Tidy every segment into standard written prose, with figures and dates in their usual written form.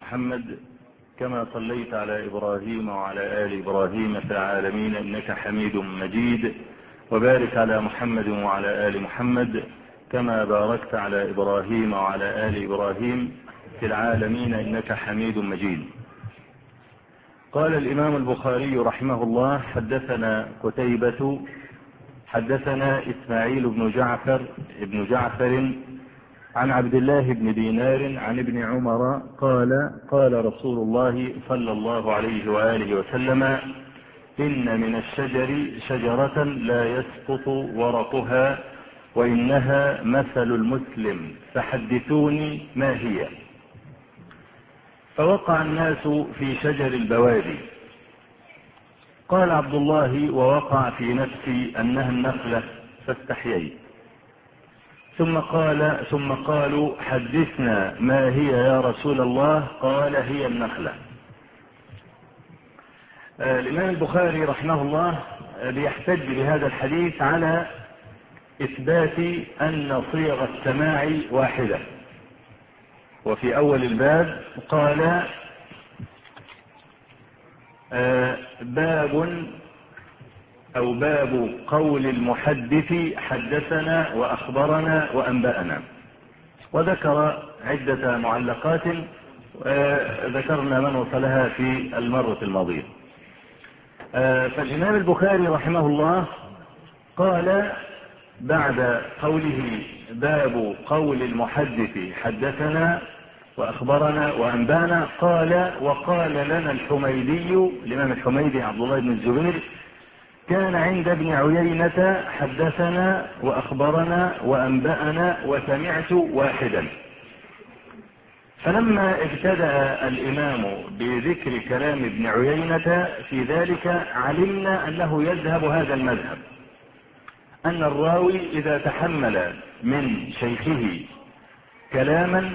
محمد كما صليت على إبراهيم وعلى آل إبراهيم في العالمين إنك حميد مجيد، وبارك على محمد وعلى آل محمد كما باركت على إبراهيم وعلى آل إبراهيم في العالمين إنك حميد مجيد. قال الإمام البخاري رحمه الله: حدثنا قتيبة حدثنا إسماعيل بن جعفر عن عبد الله بن دينار عن ابن عمر قال: قال رسول الله صلى الله عليه وآله وسلم: إن من الشجر شجرة لا يسقط ورقها وإنها مثل المسلم فحدثوني ما هي. فوقع الناس في شجر البوادي. قال عبد الله: ووقع في نفسي أنها النخلة فاستحييت. ثم قالوا: حدثنا ما هي يا رسول الله؟ قال: هي النخلة. الإمام البخاري رحمه الله بيحتج بهذا الحديث على إثبات أن صيغ السماع واحدة. وفي أول الباب قال: باب قول المحدث حدثنا وأخبرنا وأنبأنا، وذكر عدة معلقات ذكرنا من وصلها في المرة الماضية. فالإمام البخاري رحمه الله قال بعد قوله: باب قول المحدث حدثنا وأخبرنا وأنبأنا، قال: وقال لنا الحميدي، الإمام الحميدي عبد الله بن الزبير، كان عند ابن عيينة حدثنا وأخبرنا وأنبأنا وسمعت واحدا. فلما ابتدأ الإمام بذكر كلام ابن عيينة في ذلك علمنا أنه يذهب هذا المذهب، أن الراوي إذا تحمل من شيخه كلاما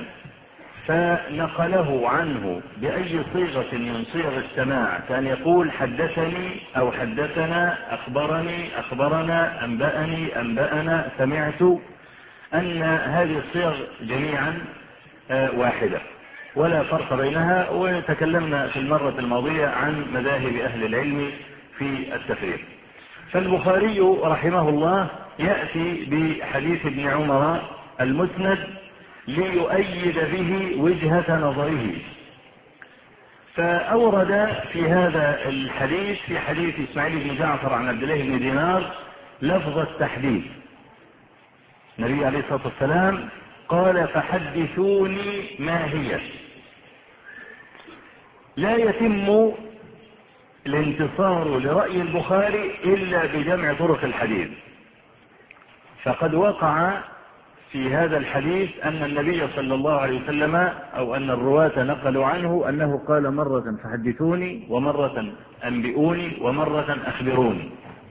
فنقله عنه بأي صيغة من صيغ السماع، كان يقول حدثني أو حدثنا، أخبرني أخبرنا، أنبأني أنبأنا، سمعت، أن هذه الصيغ جميعا واحدة ولا فرق بينها. وتكلمنا في المرة الماضية عن مذاهب أهل العلم في التفريق. فالبخاري رحمه الله يأتي بحديث ابن عمر المسند ليؤيد به وجهة نظره، فأورد في هذا الحديث في حديث إسماعيل بن جعفر عن عبد الله بن دينار لفظ التحديث. النبي عليه الصلاة والسلام قال: فحدثوني ما هي. لا يتم الانتصار لرأي البخاري إلا بجمع طرق الحديث. فقد وقع في هذا الحديث أن النبي صلى الله عليه وسلم أو أن الرواة نقلوا عنه أنه قال مرة فحدثوني، ومرة أنبئوني، ومرة أخبروني.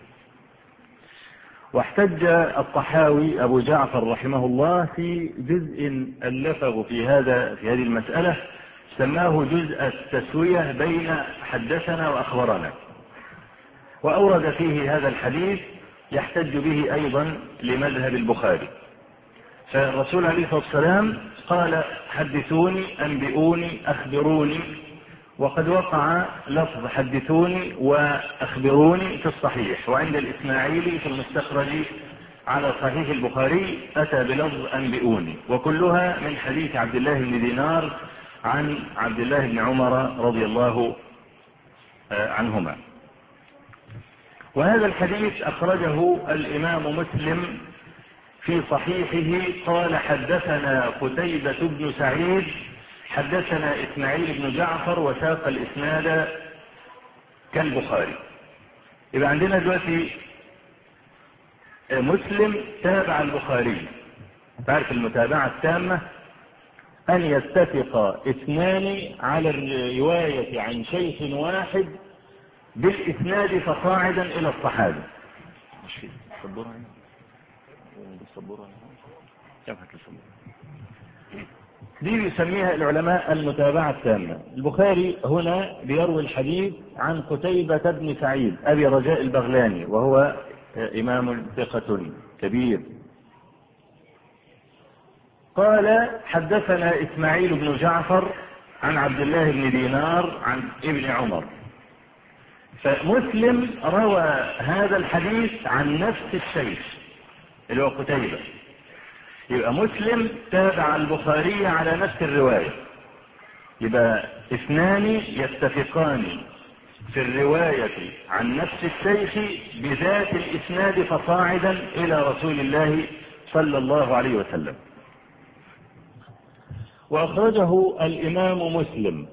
واحتج الطحاوي أبو جعفر رحمه الله في جزء ألفه في هذه المسألة، سماه جزء التسوية بين حدثنا وأخبرنا، وأورد فيه هذا الحديث يحتج به أيضا لمذهب البخاري. فالرسول عليه الصلاة والسلام قال: حدثوني، أنبئوني، أخبروني، وقد وقع لفظ حدثوني وأخبروني في الصحيح، وعند الإسماعيلي في المستخرج على صحيح البخاري أتى بلفظ أنبئوني، وكلها من حديث عبد الله بن دينار عن عبد الله بن عمر رضي الله عنهما. وهذا الحديث أخرجه الإمام مسلم في صحيحه قال: حدثنا قتيبة بن سعيد حدثنا إسماعيل بن جعفر، وساق الإسناد كالبخاري. يبقى عندنا دلوقتي مسلم تابع البخاري. تعرف المتابعة التامة أن يتفق اثنان على الرواية عن شيخ واحد بالإسناد فصاعدا إلى الصحابة. دي يسميها العلماء المتابعة التامة. البخاري هنا بيروي الحديث عن قتيبة بن سعيد أبي رجاء البغلاني، وهو إمام ثقة كبير. قال: حدثنا إسماعيل بن جعفر عن عبد الله بن دينار عن ابن عمر. فمسلم روى هذا الحديث عن نفس الشيخ اللي هو قتيبة. يبقى مسلم تابع البخاري على نفس الرواية، يبقى اثنان يتفقان في الرواية عن نفس الشيخ بذات الإسناد فصاعدا إلى رسول الله صلى الله عليه وسلم. وأخرجه الإمام مسلم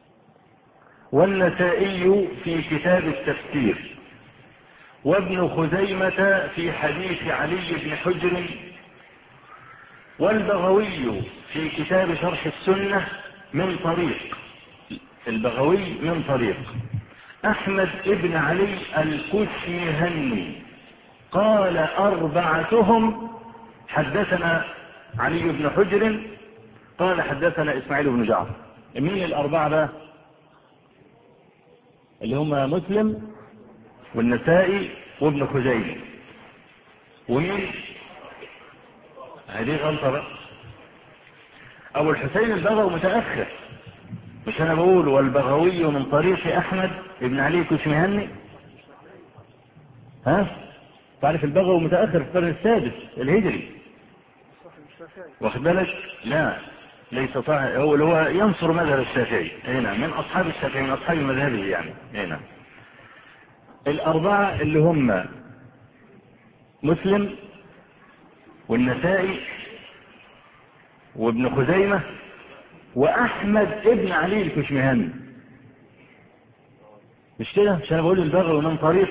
والنسائي في كتاب التفسير، وابن خزيمة في حديث علي بن حجر، والبغوي في كتاب شرح السنة من طريق البغوي من طريق أحمد ابن علي الكشمهني قال أربعتهم حدثنا علي بن حجر قال حدثنا إسماعيل بن جعفر. مين الأربعة بقى؟ اللي هم مسلم والنسائي وابن خزيمة. ومين؟ هذه غلطة بقى. أبو الحسين البغوي متأخر، مش أنا بقول والبغوي من طريق أحمد ابن علي الكشمهني. ها؟ تعرف البغوي متأخر في القرن السادس الهجري، واخد بالك؟ لا ليس صحيح، هو ينصر مذهب الشافعي هنا، من أصحاب الشافعي، من أصحاب مذهبه يعني هنا. الأربعة اللي هم مسلم والنسائي وابن خزيمة وأحمد ابن علي الكشمهني. مش كده؟ مش أنا بقول البغوي من طريق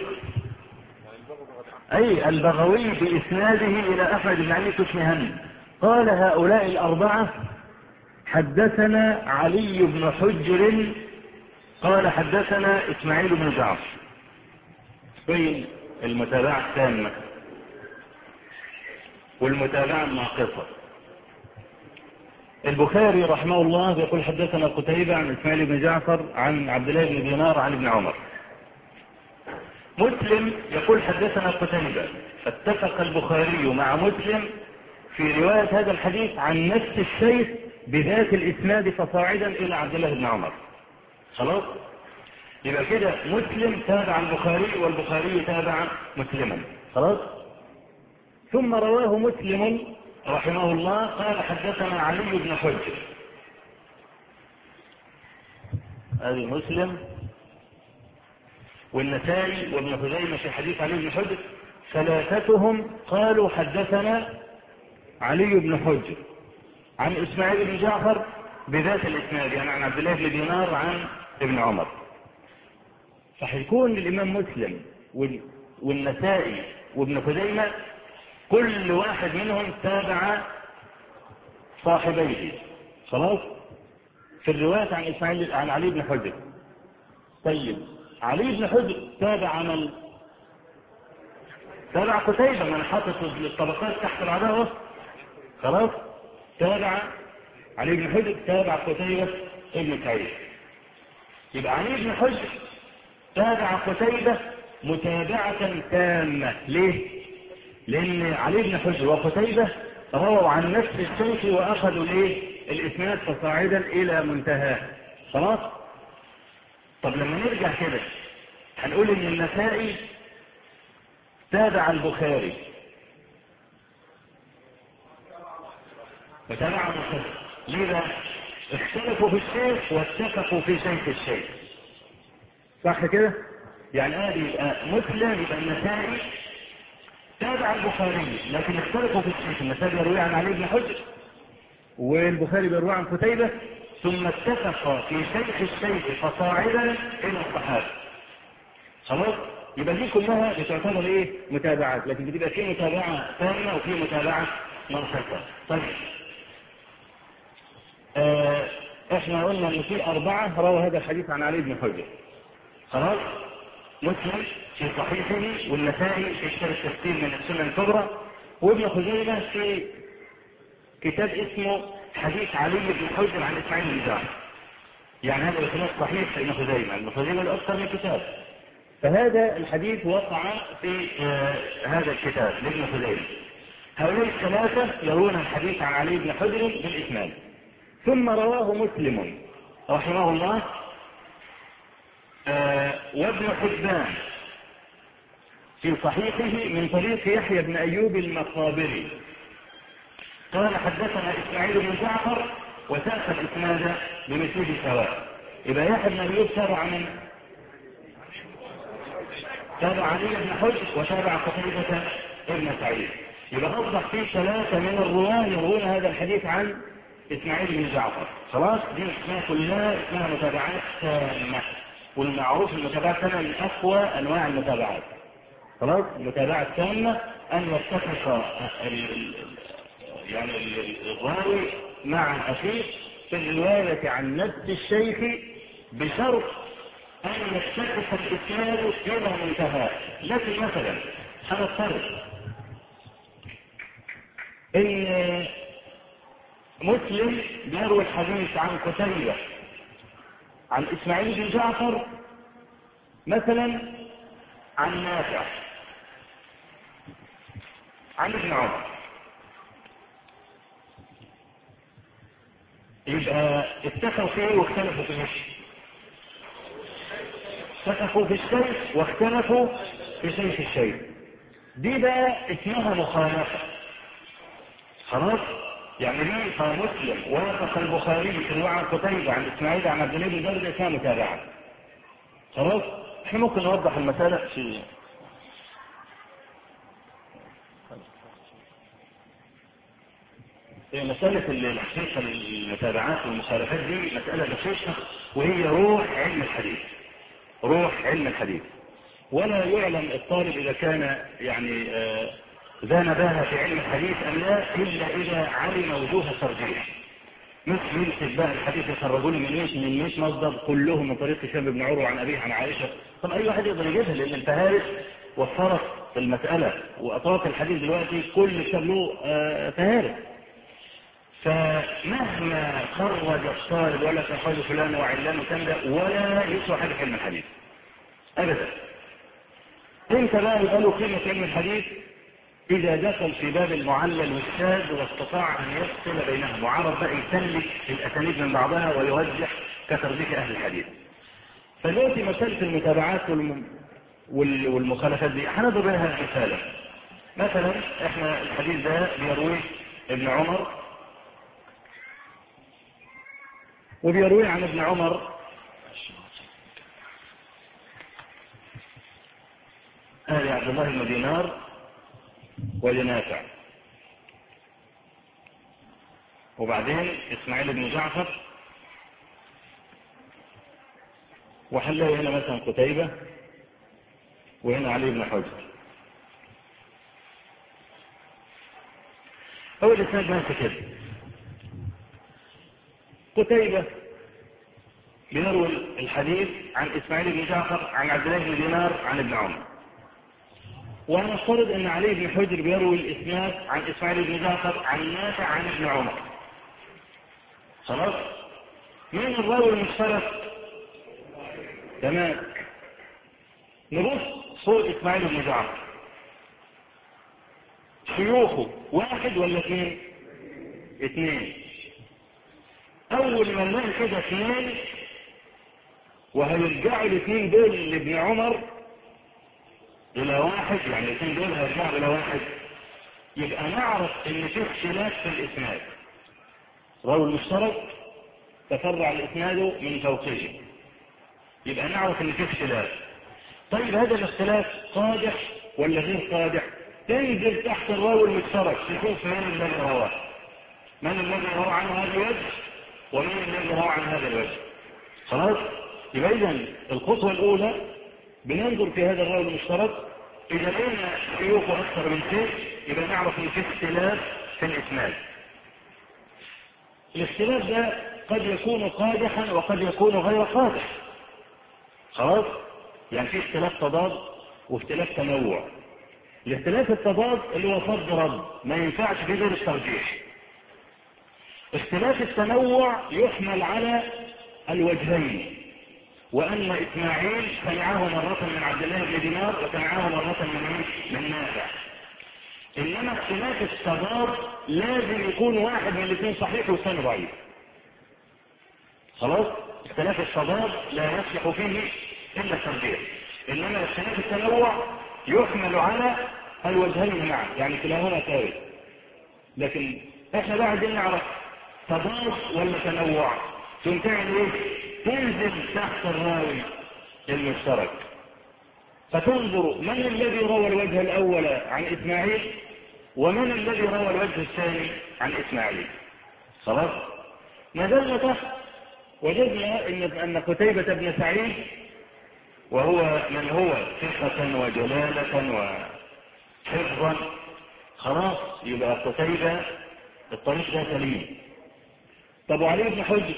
أي البغوي بإسناده إلى أحمد بن علي الكشمهني قال هؤلاء الأربعة حدثنا علي بن حجر قال حدثنا إسماعيل بن جعفر. بين المتابعة التامة والمتابعة الناقصة. البخاري رحمه الله يقول حدثنا قتيبة عن إسماعيل بن جعفر عن عبد الله بن دينار عن ابن عمر. مسلم يقول حدثنا قتيبة، فاتفق البخاري مع مسلم في رواية هذا الحديث عن نفس الشيخ بذات الإسناد فصاعدا إلى عبد الله بن عمر. خلاص؟ يبقى كده مسلم تابع البخاري والبخاري تابع مسلما. خلاص؟ ثم رواه مسلم رحمه الله قال حدثنا علي بن حجر. هذا مسلم والنسائي وابن خزيمة في حديث علي بن حجر، ثلاثتهم قالوا حدثنا علي بن حجر عن إسماعيل بن جعفر بذات الإسناد، يعني عن عبد الله بن دينار عن ابن عمر. فحيكون الإمام مسلم والنسائي وابن خزيمة كل واحد منهم تابع صاحبيه. خلاص؟ في الرواية عن إسماعيل عن علي بن حجر. طيب علي بن حجر تابع من؟ تابع قتيبة، من حاطط الطبقات تحت العداوة. خلاص؟ تابع علي بن حجر تابع قتيبة ابن سعيد. يبقى علي بن حجر تابع قتيبة متابعة تامة. ليه؟ لأن علي بن حجر وقتيبة رووا عن نفس الشيخ وأخذوا الإسناد فصاعدا إلى منتهى. خلاص؟ طب لما نرجع كده هنقول إن النسائي تابع البخاري وتابع مسلم. لذا اختلفوا في الشيخ واتفقوا في شيخ الشيخ. صح كده؟ يعني مسلم يبقى النسائي تابع البخاري، لكن اختلفوا في الشيخ. النسائي بيروي عن علي بن حجر والبخاري بيروي عن قتيبة، ثم اتفق في شيخ الشيخ فصاعدا الى الصحابة. خلاص؟ يبقى دي كلها بتعتبر متابعات، لكن بتبقى في متابعة تامة وفي متابعة ناقصة. طيب احنا قلنا ان في 4 رووا هذا الحديث عن علي بن حجر. خلاص؟ مسلم في صحيحه، والنسائي في كتاب التفسير من السنن الكبرى، وابن خزيمة في كتاب اسمه حديث علي بن حجر عن إسماعيل بن جعفر. يعني هذا الخلاف صحيح لابن خزيمة، ابن خزيمة الأكثر من كتاب. فهذا الحديث وقع في هذا الكتاب لابن خزيمة. هؤلاء الثلاثة يرون الحديث عن علي بن حجر بالإسناد. ثم رواه مسلم رحمه الله وابن حبان في صحيحه من طريق يحيى بن أيوب المقابري قال حدثنا إسماعيل بن جعفر وساق الإسناد بمثله سواء. يبقى يحيى بن أيوب تابع من؟ تابع علي بن حجر وتابع قتيبة ابن سعيد. يبقى أصبح فيه 3 من الرواه يروون هذا الحديث عن إسماعيل بن جعفر. خلاص دي اسمها كلها اسمها متابعات تامة، والمعروف المتابعات التامة من أقوى أنواع المتابعات. خلاص المتابعة التامة أن يتفق يعني الراوي مع الأخير في الرواية عن نفس الشيخ بشرط أن يتفق الإسناد إلى منتهى. لكن مثلا هنفترض إن مسلم يروي الحديث عن قتيبة عن إسماعيل بن جعفر مثلا عن نافع عن ابن عمر، يبقى اتفقوا فيه واختلفوا في ايش؟ اتفقوا في الشيء واختلفوا في شيء الشيء. دي بقى اسمها مخالفة. خلاص يعني دي مسلم وافق البخاري في رواية عن قتيبة عن اسماعيل عن عبد الله بن جابر اسمها متابعة. خلاص احنا ممكن نوضح المسألة في مسألة الحقيقة المتابعات والمخالفات دي مسألة دقيقة، وهي روح علم الحديث. روح علم الحديث، ولا يعلم الطالب إذا كان يعني ذا نباهة في علم الحديث أم لا إلا إذا علم وجوه الترجيح. مش يمسك بقى الحديث يخرجوا لي من مش مصدر كلهم من طريق هشام بن عروة عن أبيه عن عائشة. طب أي واحد يقدر يجيبها، لأن الفهارس وفرت المسألة، وأطراف الحديث دلوقتي كل كتاب له فهارس. فمهما خرج الطالب ولا تخرج فلان وعلان وكذا ولا يسوى حاجة في علم الحديث أبدا. انت بقى يبقى له قيمة علم الحديث إذا دخل في باب المعلل والشاذ واستطاع أن يفصل بينهم، وعرف بقى يسلك الأسانيد من بعضها ويرجح كترجيح أهل الحديث. فدلوقتي مسألة المتابعات والمخالفات دي هنضرب لها مثالا. مثلا احنا الحديث ده بيرويه ابن عمر، وبيروي عن ابن عمر آل عبد الله بن دينار ولنافع، وبعدين إسماعيل بن جعفر، وحلاه هنا مثلا قتيبة، وهنا علي بن حجر. هو الإسناد ماشي كده. قتيبة بيروي الحديث عن إسماعيل بن جعفر عن عبد الله بن دينار عن ابن عمر، ونفترض أن علي بن حجر بيروي الإسناد عن إسماعيل بن جعفر عن نافع عن ابن عمر. خلاص مين الراوي المشترك؟ تمام. نبص فوق إسماعيل بن جعفر شيوخه واحد ولا اثنين؟ اثنين. أول ما نلاقي كده اثنين وهيرجعوا الاثنين دول لابن عمر إلى واحد، يعني الاثنين دول هيرجعوا إلى واحد، يبقى نعرف إن في اختلاف في الإسناد. راوي المشترك تفرع الإسناد من فوقه، يبقى نعرف إن في اختلاف. طيب هذا الاختلاف قادح ولا غير قادح؟ تنزل تحت الراوي المشترك تشوف من الذي رواه، من الذي روى عن هذا الوجه ومن الذي روى عن هذا الوجه. خلاص يبقى إذن الخطوة الأولى بننظر في هذا الراوي المشترك، إذا لقينا شيوخه أكثر من شيء يبقى نعرف إن في اختلاف في الإسناد. الاختلاف ده قد يكون قادحا وقد يكون غير قادح. خلاص يعني في اختلاف تضاد واختلاف تنوع. الاختلاف التضاد اللي هو فرض رد ما ينفعش في غير الترجيح. اختلاف التنوع يحمل على الوجهين، وأن إسماعيل سمعه مرة من عبد الله بن دينار وسمعه مرة من نافع. إنما اختلاف التضاد لازم يكون واحد من الاثنين صحيح والثاني ضعيف. خلاص اختلاف التضاد لا يصلح فيه إلا الترجيح، إنما اختلاف التنوع يحمل على الوجهين معا، يعني كلاهما ثابت. لكن احنا بقى عايزين نعرف تضاد ولا تنوع. ثم تعمل ايه؟ تنزل تحت الراوي المشترك فتنظر من الذي روى الوجه الأول عن إسماعيل ومن الذي روى الوجه الثاني عن إسماعيل. خلاص؟ نزلنا تحت وجدنا أن قتيبة بن سعيد وهو من هو ثقة وجلالة وحفظا، خلاص يبقى قتيبة الطريق ده سليم. طب وعلي بن حجر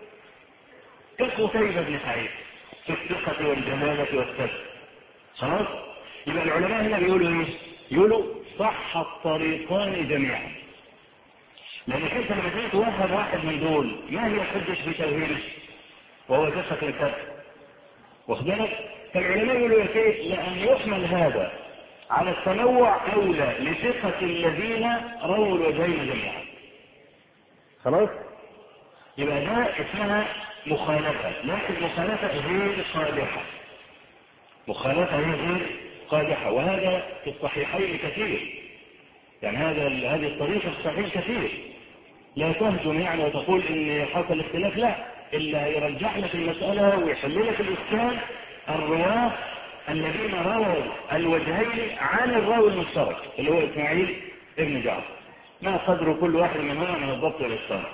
كقتيبة بن سعيد في الثقة والجلالة والثبت، خلاص يبقى العلماء هنا بيقولوا ايه؟ يقولوا صح الطريقان جميعا. لأن كيف لما تيجي توهب واحد من دول ما هي الحجة في توهيده وهو ثقة الثبت؟ واخد بالك؟ فالعلماء يقولوا يا سيد لأن يحمل هذا على التنوع أولى لثقة الذين رووا الوجهين جميعا. خلاص؟ يبقى ده اسمها مخالفة، لكن مخالفة غير قادحة. مخالفة غير قادحة، وهذا في الصحيحين كثير. يعني هذه الطريقة في الصحيح كثير. لا تهجم يعني وتقول إن حصل اختلاف، لا، إلا يرجح لك المسألة ويحل لك الإشكال الرواة الذين رووا الوجهين عن الراوي المشترك اللي هو إسماعيل ابن جعفر، ما قدر كل واحد منهما من الضبط والإتقان.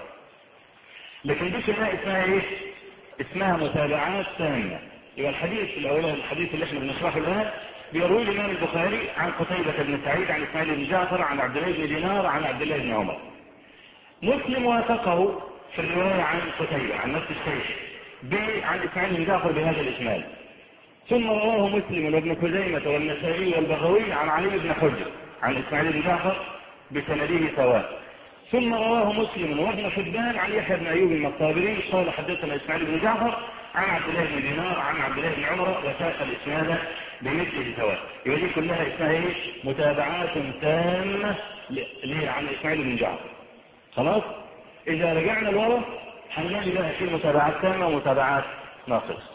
لكن دي كلها اسمها ايه؟ اسمها متابعات تامة. يبقى الحديث الأولاني الحديث اللي احنا بنشرحه الآن بيروي الإمام البخاري عن قتيبة بن سعيد عن إسماعيل بن جعفر عن عبد الله بن دينار عن عبد الله بن عمر. مسلم وافقه في الرواية عن قتيبة عن نفس الشيء عن إسماعيل بن جعفر بهذا الإسناد. ثم رواه مسلم وابن خزيمة والنسائي والبغوي عن علي بن حجر عن إسماعيل بن جعفر بسنده سواء. ثم رواه مسلم وابن حبان عن يحيى بن أيوب المقابري قال حدثنا إسماعيل بن جعفر عن عبد الله بن دينار عن عبد الله بن عمر وساق الإسناد بمثله سواء. يبقى دي كلها اسمها ايه؟ متابعات تامة عن إسماعيل بن جعفر. خلاص؟ إذا رجعنا لورا هنلاقي بقى في متابعات تامة ومتابعات ناقصة.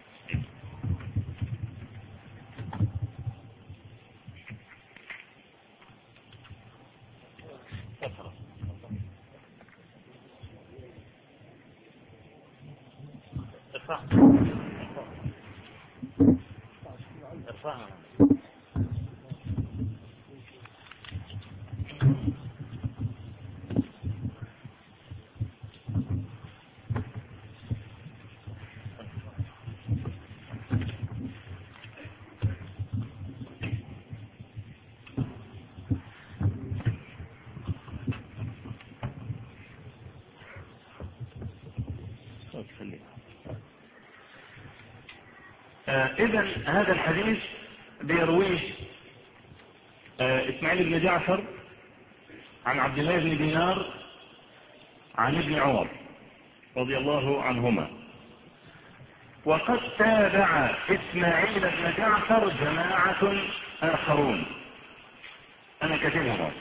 إذن هذا الحديث بيرويه إسماعيل بن جعفر عن عبد الله بن دينار عن ابن عمر رضي الله عنهما. وقد تابع إسماعيل بن جعفر جماعة آخرون أنا كتبهم.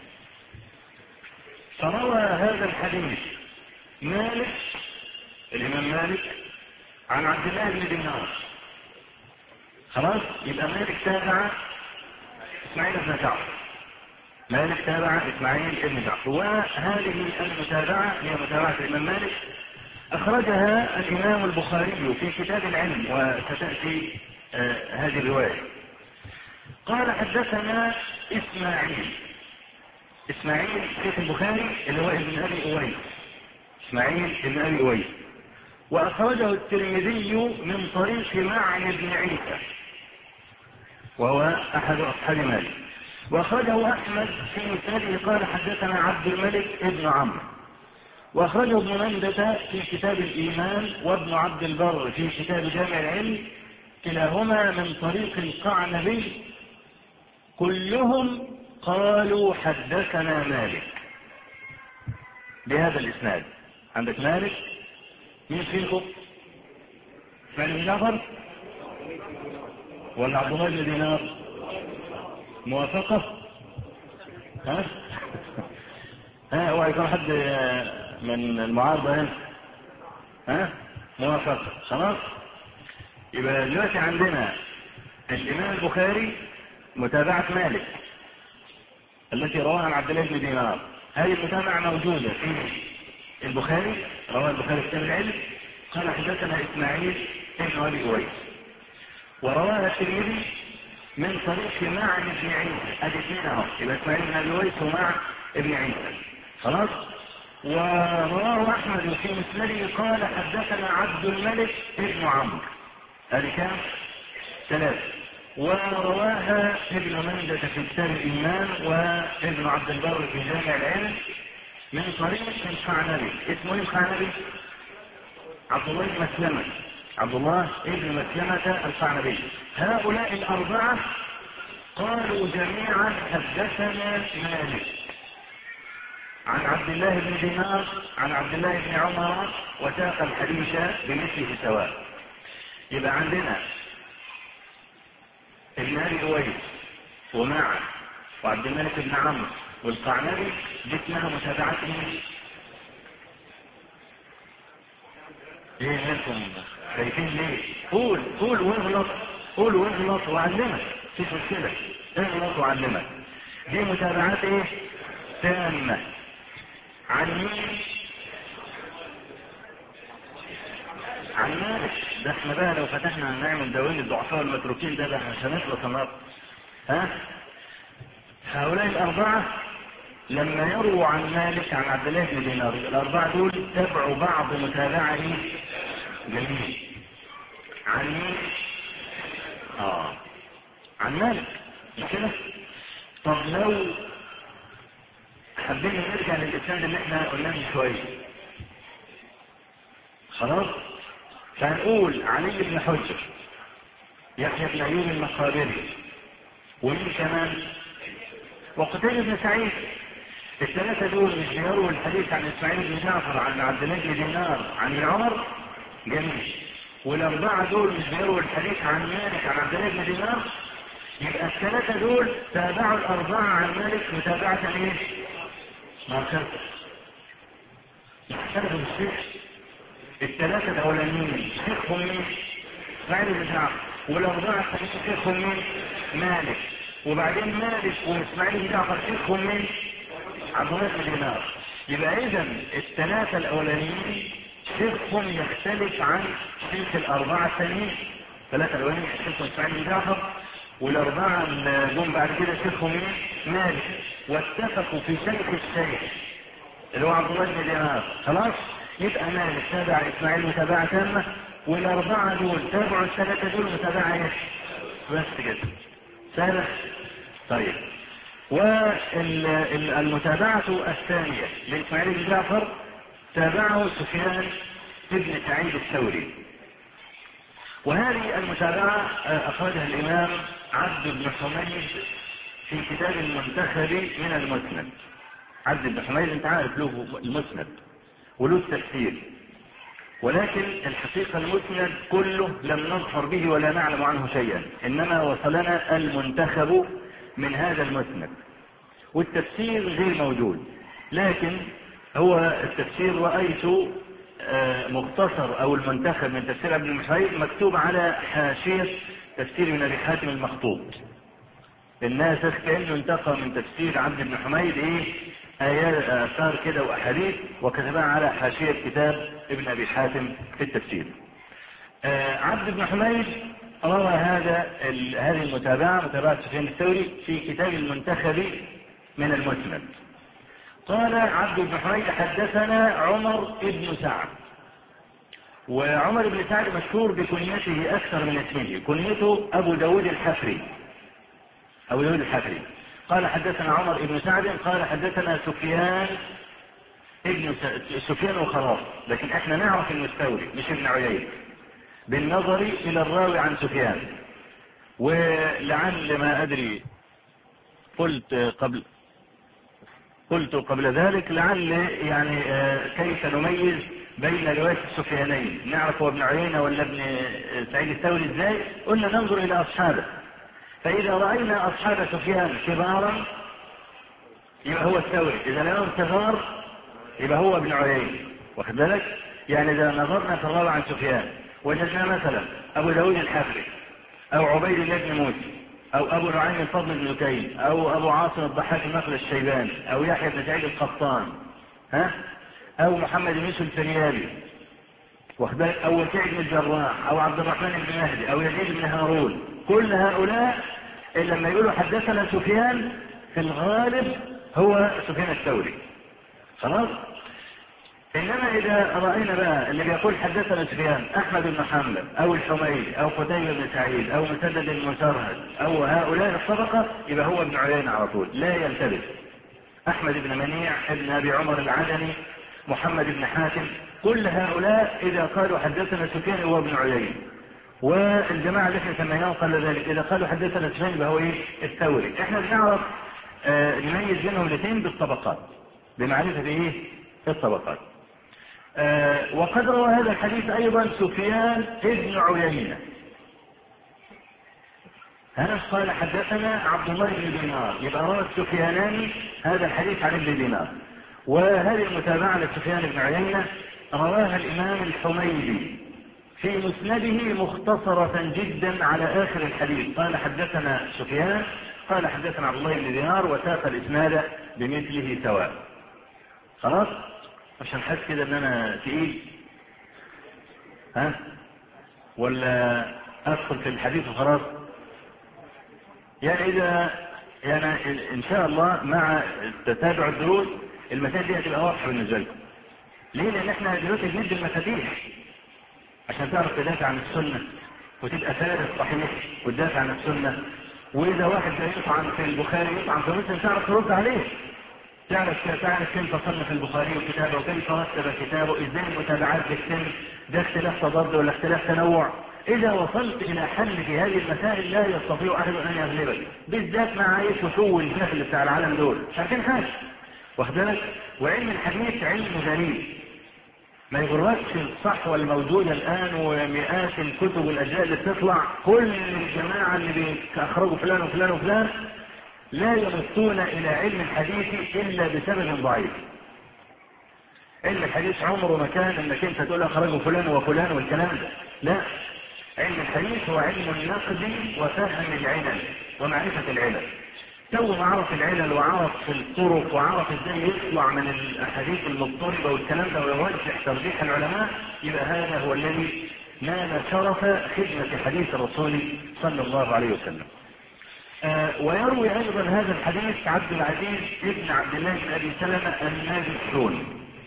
فروى هذا الحديث مالك الإمام مالك عن عبد الله بن دينار. خلاص يبقى مالك تابع إسماعيل بن جعفر، مالك تابع إسماعيل بن جعفر. وهذه المتابعة هي متابعة الإمام مالك أخرجها الإمام البخاري في كتاب العلم وستأتي هذه الرواية. قال حدثنا إسماعيل في البخاري اللي هو ابن أبي أويس، إسماعيل ابن أبي أويس، وأخرجه الترمذي من طريق معن بن عيسى وهو أحد أصحاب مالك، وأخرجه أحمد في مسنده قال حدثنا عبد الملك ابن عمرو، وأخرجه ابن مندة في كتاب الإيمان وابن عبد البر في كتاب جامع العلم، كلاهما من طريق القعنبي، كلهم قالوا حدثنا مالك بهذا الإسناد. عندك مالك مين فيكم؟ إسماعيل بن جعفر ولا عبد الله بن دينار؟ موافقة؟ ها اوعى يكون حد من المعارضة هنا. موافقة. خلاص. يبقى دلوقتي عندنا الإمام البخاري متابعة مالك التي رواها عن عبد الله بن دينار، هذه المتابعة موجودة في البخاري، رواه البخاري في كتاب العلم، قال حدثنا إسماعيل ابن أبي أويس، ورواها الترمذي من طريق معن بن عيسى، ادي اثنين اهو، يبقى اسماعيل بن ابي اويس ومع ابن عيسى. خلاص. ورواه احمد في مسنده قال حدثنا عبد الملك ابن عمرو، ادي كام؟ 3. ورواها ابن مندة في كتاب الايمان، وابن عبد البر في جامع العلم من طريق القعنبي. اسمه ايه القعنبي؟ عبد الله بن مسلمة، عبد الله ابن مسلمة القعنبي. هؤلاء الأربعة قالوا جميعا حدثنا مالك عن عبد الله بن دينار عن عبد الله بن عمر، وساق الحديث بمثله سواء. يبقى عندنا ابن أبي أويس ومعه وعبد الملك بن عمرو والقعنبي، دي اسمها متابعتهم. ايه منكم خايفين ليه؟ قول واغلط، قول واغلط وعلمك، مفيش مشكلة، اغلط وعلمك. دي متابعات ايه؟ تامة. عن مين؟ عن مالك. ده احنا بقى لو فتحنا نعمل دواوين الضعفاء والمتروكين ده مش هنخلص النهارده. ها؟ هؤلاء الأربعة لما يرووا عن مالك عن عبد الله بن دينار، الأربعة دول تبعوا بعض متابعة ايه؟ جميل. عن مين؟ عن مالك، مش كده؟ طب لو حبينا نرجع للإسناد اللي احنا قلناه من شوية، خلاص؟ فهنقول علي بن حجر، يحيى بن أيوب المقابري، ومين كمان؟ وقتيبة بن سعيد. الثلاثة دول مش بيرووا الحديث عن إسماعيل بن جعفر عن عبد الله بن دينار عن ابن عمر؟ جميل. والأربعة دول مش بيرووا الحديث عن مالك عن عبد الله بن دينار؟ يبقى الثلاثة دول تابعوا الأربعة عن مالك متابعة ايه؟ ما خلص. اختلفوا الشيخ. الثلاثة الأولانيين شيخهم مين؟ إسماعيل بن جعفر. والأربعة الثانيين شيخهم مين؟ مالك. وبعدين مالك وإسماعيل بن جعفر شيخهم مين؟ عبد الله بن دينار. يبقى إذا الثلاثة الأولانيين شيخهم يختلف عن شيخ الأربعة الثانيين. ثلاثة الأولانيين شيخهم إسماعيل بن جعفر، والأربعة اللي جم بعد كده شيخهم مين؟ مالك. واتفقوا في شيخ الشيخ اللي هو عبد الله بن دينار. خلاص. يبقى مالك تابع إسماعيل متابعة تامة، والأربعة دول تابعوا الثلاثة دول متابعة ايه؟ بس كده. سهلة؟ طيب. والمتابعة الثانية لإسماعيل بن جعفر تابعه سفيان بن سعيد الثوري، وهذه المتابعة أخرجها الإمام عبد بن حميد في كتاب المنتخب من المسند. عبد بن حميد انت عارف له المسند وله التفسير، ولكن الحقيقة المسند كله لم نظفر به ولا نعلم عنه شيئا، إنما وصلنا المنتخب من هذا المسند، والتفسير غير موجود. لكن هو التفسير رأيت مختصر أو المنتخب من تفسير ابن المحيط مكتوب على حاشية تفسير من أبي حاتم المخطوط. الناس كأنه انتقى من تفسير عبد بن حميد آيات آثار كده وأحاديث وكتبها على حاشية كتاب ابن أبي حاتم في التفسير. عبد بن حميد روى هذه المتابعة، متابعة سفيان الثوري، في كتاب المنتخب من المسند. قال عبد بن حميد حدثنا عمر بن سعد، وعمر بن سعد مشهور بكنيته أكثر من اسمه، كنيته أبو داود الحفري، أبو داود الحفري. قال حدثنا عمر بن سعد قال حدثنا سفيان وخلاص، لكن احنا نعرف انه الثوري مش ابن عيينة بالنظر الى الراوي عن سفيان. ولعل ما ادري قلت قبل ذلك لعل يعني كيف نميز بين رواية السفيانين، نعرف هو ابن عيينة ولا ابن سعيد الثوري ازاي؟ قلنا ننظر الى اصحابه، فاذا رأينا اصحاب سفيان كبارا يبقى هو الثوري، اذا لم صغار يبقى هو ابن عيينة، واخد بالك؟ يعني إذا نظرنا في الراوي عن سفيان وجدنا مثلا أبو داود الحفري أو عبيد الله بن موسى أو أبو نعيم الفضل بن دكين أو أبو عاصم الضحاك النخل الشيباني أو يحيى بن سعيد القطان أو محمد بن يوسف الفريابي أو وكيع بن الجراح أو عبد الرحمن بن مهدي أو يزيد بن هارون، كل هؤلاء لما يقولوا حدثنا سفيان في الغالب هو سفيان الثوري. خلاص. إنما إذا رأينا بقى اللي بيقول حدثنا سفيان أحمد بن حنبل أو الحميدي أو قتيبة بن سعيد أو مسدد بن مسرهد أو هؤلاء الطبقة، يبقى هو ابن عيينة على طول، لا يلتبس. أحمد بن منيع ابن أبي عمر العدني محمد بن حاتم، كل هؤلاء إذا قالوا حدثنا سفيان هو ابن عيينة. والجماعة اللي احنا سميناهم قال ذلك إذا قالوا حدثنا سفيان يبقى هو الثوري. احنا بنعرف نميز بينهم الاثنين بالطبقات، بمعرفة الطبقات. وقد روى هذا الحديث أيضا سفيان ابن عيينة. قال حدثنا عبد الله بن دينار، يبقى روى السفيانان هذا الحديث عن ابن دينار. وهذه المتابعة لسفيان بن عيينة رواها الإمام الحميدي في مسنده مختصرة جدا على آخر الحديث، قال حدثنا سفيان قال حدثنا عبد الله بن دينار وساق الإسناد بمثله سواء. خلاص؟ عشان حس كده ان انا تقيل ولا ادخل في الحديث وخلاص. يعني ان شاء الله مع تتابع الدروس المسائل دي هتبقى واضحه بالنسبه لكم. ليه؟ لان احنا دلوقتي بندي المفاتيح عشان تعرف تدافع عن السنه وتبقى فارس صحيح وتدافع عن السنه. واذا واحد يطعن في البخاري يطعن في مسلم تعرف ترد عليه، تعرف كيف صنف البخاري وكتابه وكيف رتب كتابه، ازاي المتابعات بتتم، ده اختلاف تضاد ولا اختلاف تنوع. اذا وصلت الى حل في هذه المسائل لا يستطيع احد ان يغلبك، بالذات مع فشو الجهل بتاع العالم دول مش عارفين حاجه، واخد بالك. وعلم الحديث علم غريب، ما يغركش الصحوه الموجوده الان ومئات الكتب والاجزاء اللي بتطلع، كل الجماعه اللي بيخرجوا فلان وفلان وفلان لا يمتون إلى علم الحديث إلا بسبب ضعيف. علم الحديث عمره ما كان انك انت تقول اخرجوا فلان وفلان والكلام ده، لا. علم الحديث هو علم النقد وفهم العلل ومعرفة العلل. تو ما عرف العلل وعرف الطرق وعرف ازاي يطلع من الاحاديث المضطربة والكلام ده ويرجح ترجيح العلماء، يبقى هذا هو الذي نال شرف خدمة حديث الرسول صلى الله عليه وسلم. ويروي ايضا هذا الحديث عبد العزيز ابن عبد الله بن ابي سلمة الناجحون،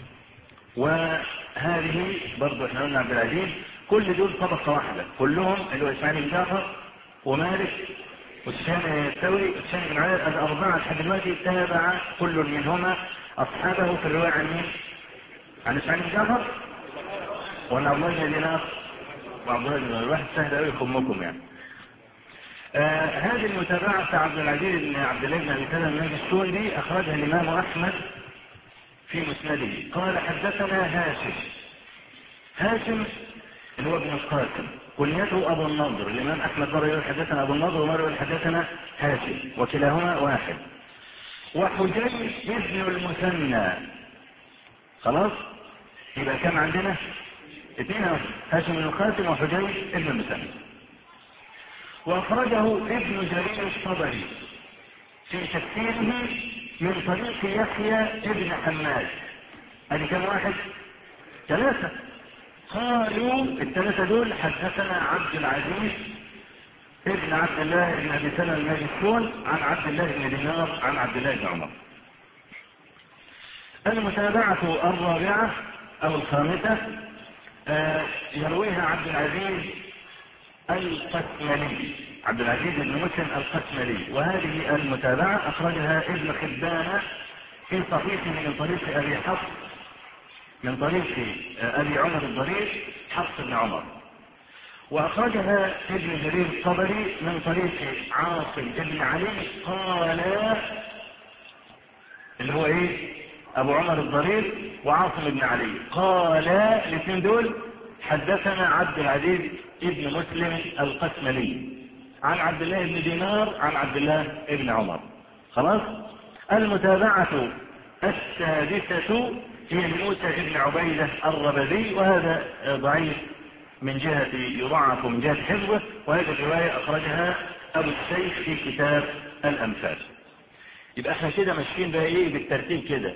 وهذه برضو احنا قلنا عبد العزيز كل دول طبقة واحدة، كلهم اللي هو اسماعيل بن جعفر ومالك والسفيان الثوري والسفيان بن عيينة الأربعة لحد دلوقتي تابع كل منهما أصحابه في الرواية عن مين؟ عن اسماعيل بن جعفر وعن عبد الله بن دينار وعبد الله بن دينار. الواحد سهل قوي يخمكم يعني. هذه المتابعة بتاع عبد العزيز بن عبد الله بن ابي سلمة الناجحون دي أخرجها الإمام أحمد في مسنده. قال حدثنا هاشم اللي هو ابن القاسم كنيته أبو النضر. الإمام أحمد مرة يقول حدثنا أبو النضر ومرة يقول حدثنا هاشم وكلاهما واحد. وحجيج ابن المثنى. خلاص يبقى كم عندنا؟ اثنين، هاشم بن القاسم وحجيج ابن المثنى. وأخرجه ابن جرير الطبري في تفسيره من طريق يحيى ابن حماد. هذه كم واحد؟ ثلاثة. قالوا الثلاثة دول حدثنا عبد العزيز ابن عبد الله بن ابي سلمة الناجحون عن عبد الله بن دينار عن عبد الله بن عمر. المتابعة الرابعة او الخامسة يرويها عبد العزيز القسملي، عبد العزيز بن مسلم القسملي، وهذه المتابعة أخرجها ابن حبان في صحيحه من طريق أبي حفص من طريق أبي عمر الضرير حفص بن عمر. وأخرجها ابن جرير الطبري من طريق عاصم بن علي قال اللي هو أبو عمر الضرير وعاصم بن علي قال الاثنين دول حدثنا عبد العزيز ابن مسلم القسملي عن عبد الله بن دينار عن عبد الله بن عمر. خلاص. المتابعة السادسة هي لموسى بن عبيدة الربذي، وهذا ضعيف من جهة يضعف من جهة حفظه، وهذه الرواية أخرجها أبو السيف في كتاب الأمثال. يبقى احنا كده ماشيين بقى ايه بالترتيب كده،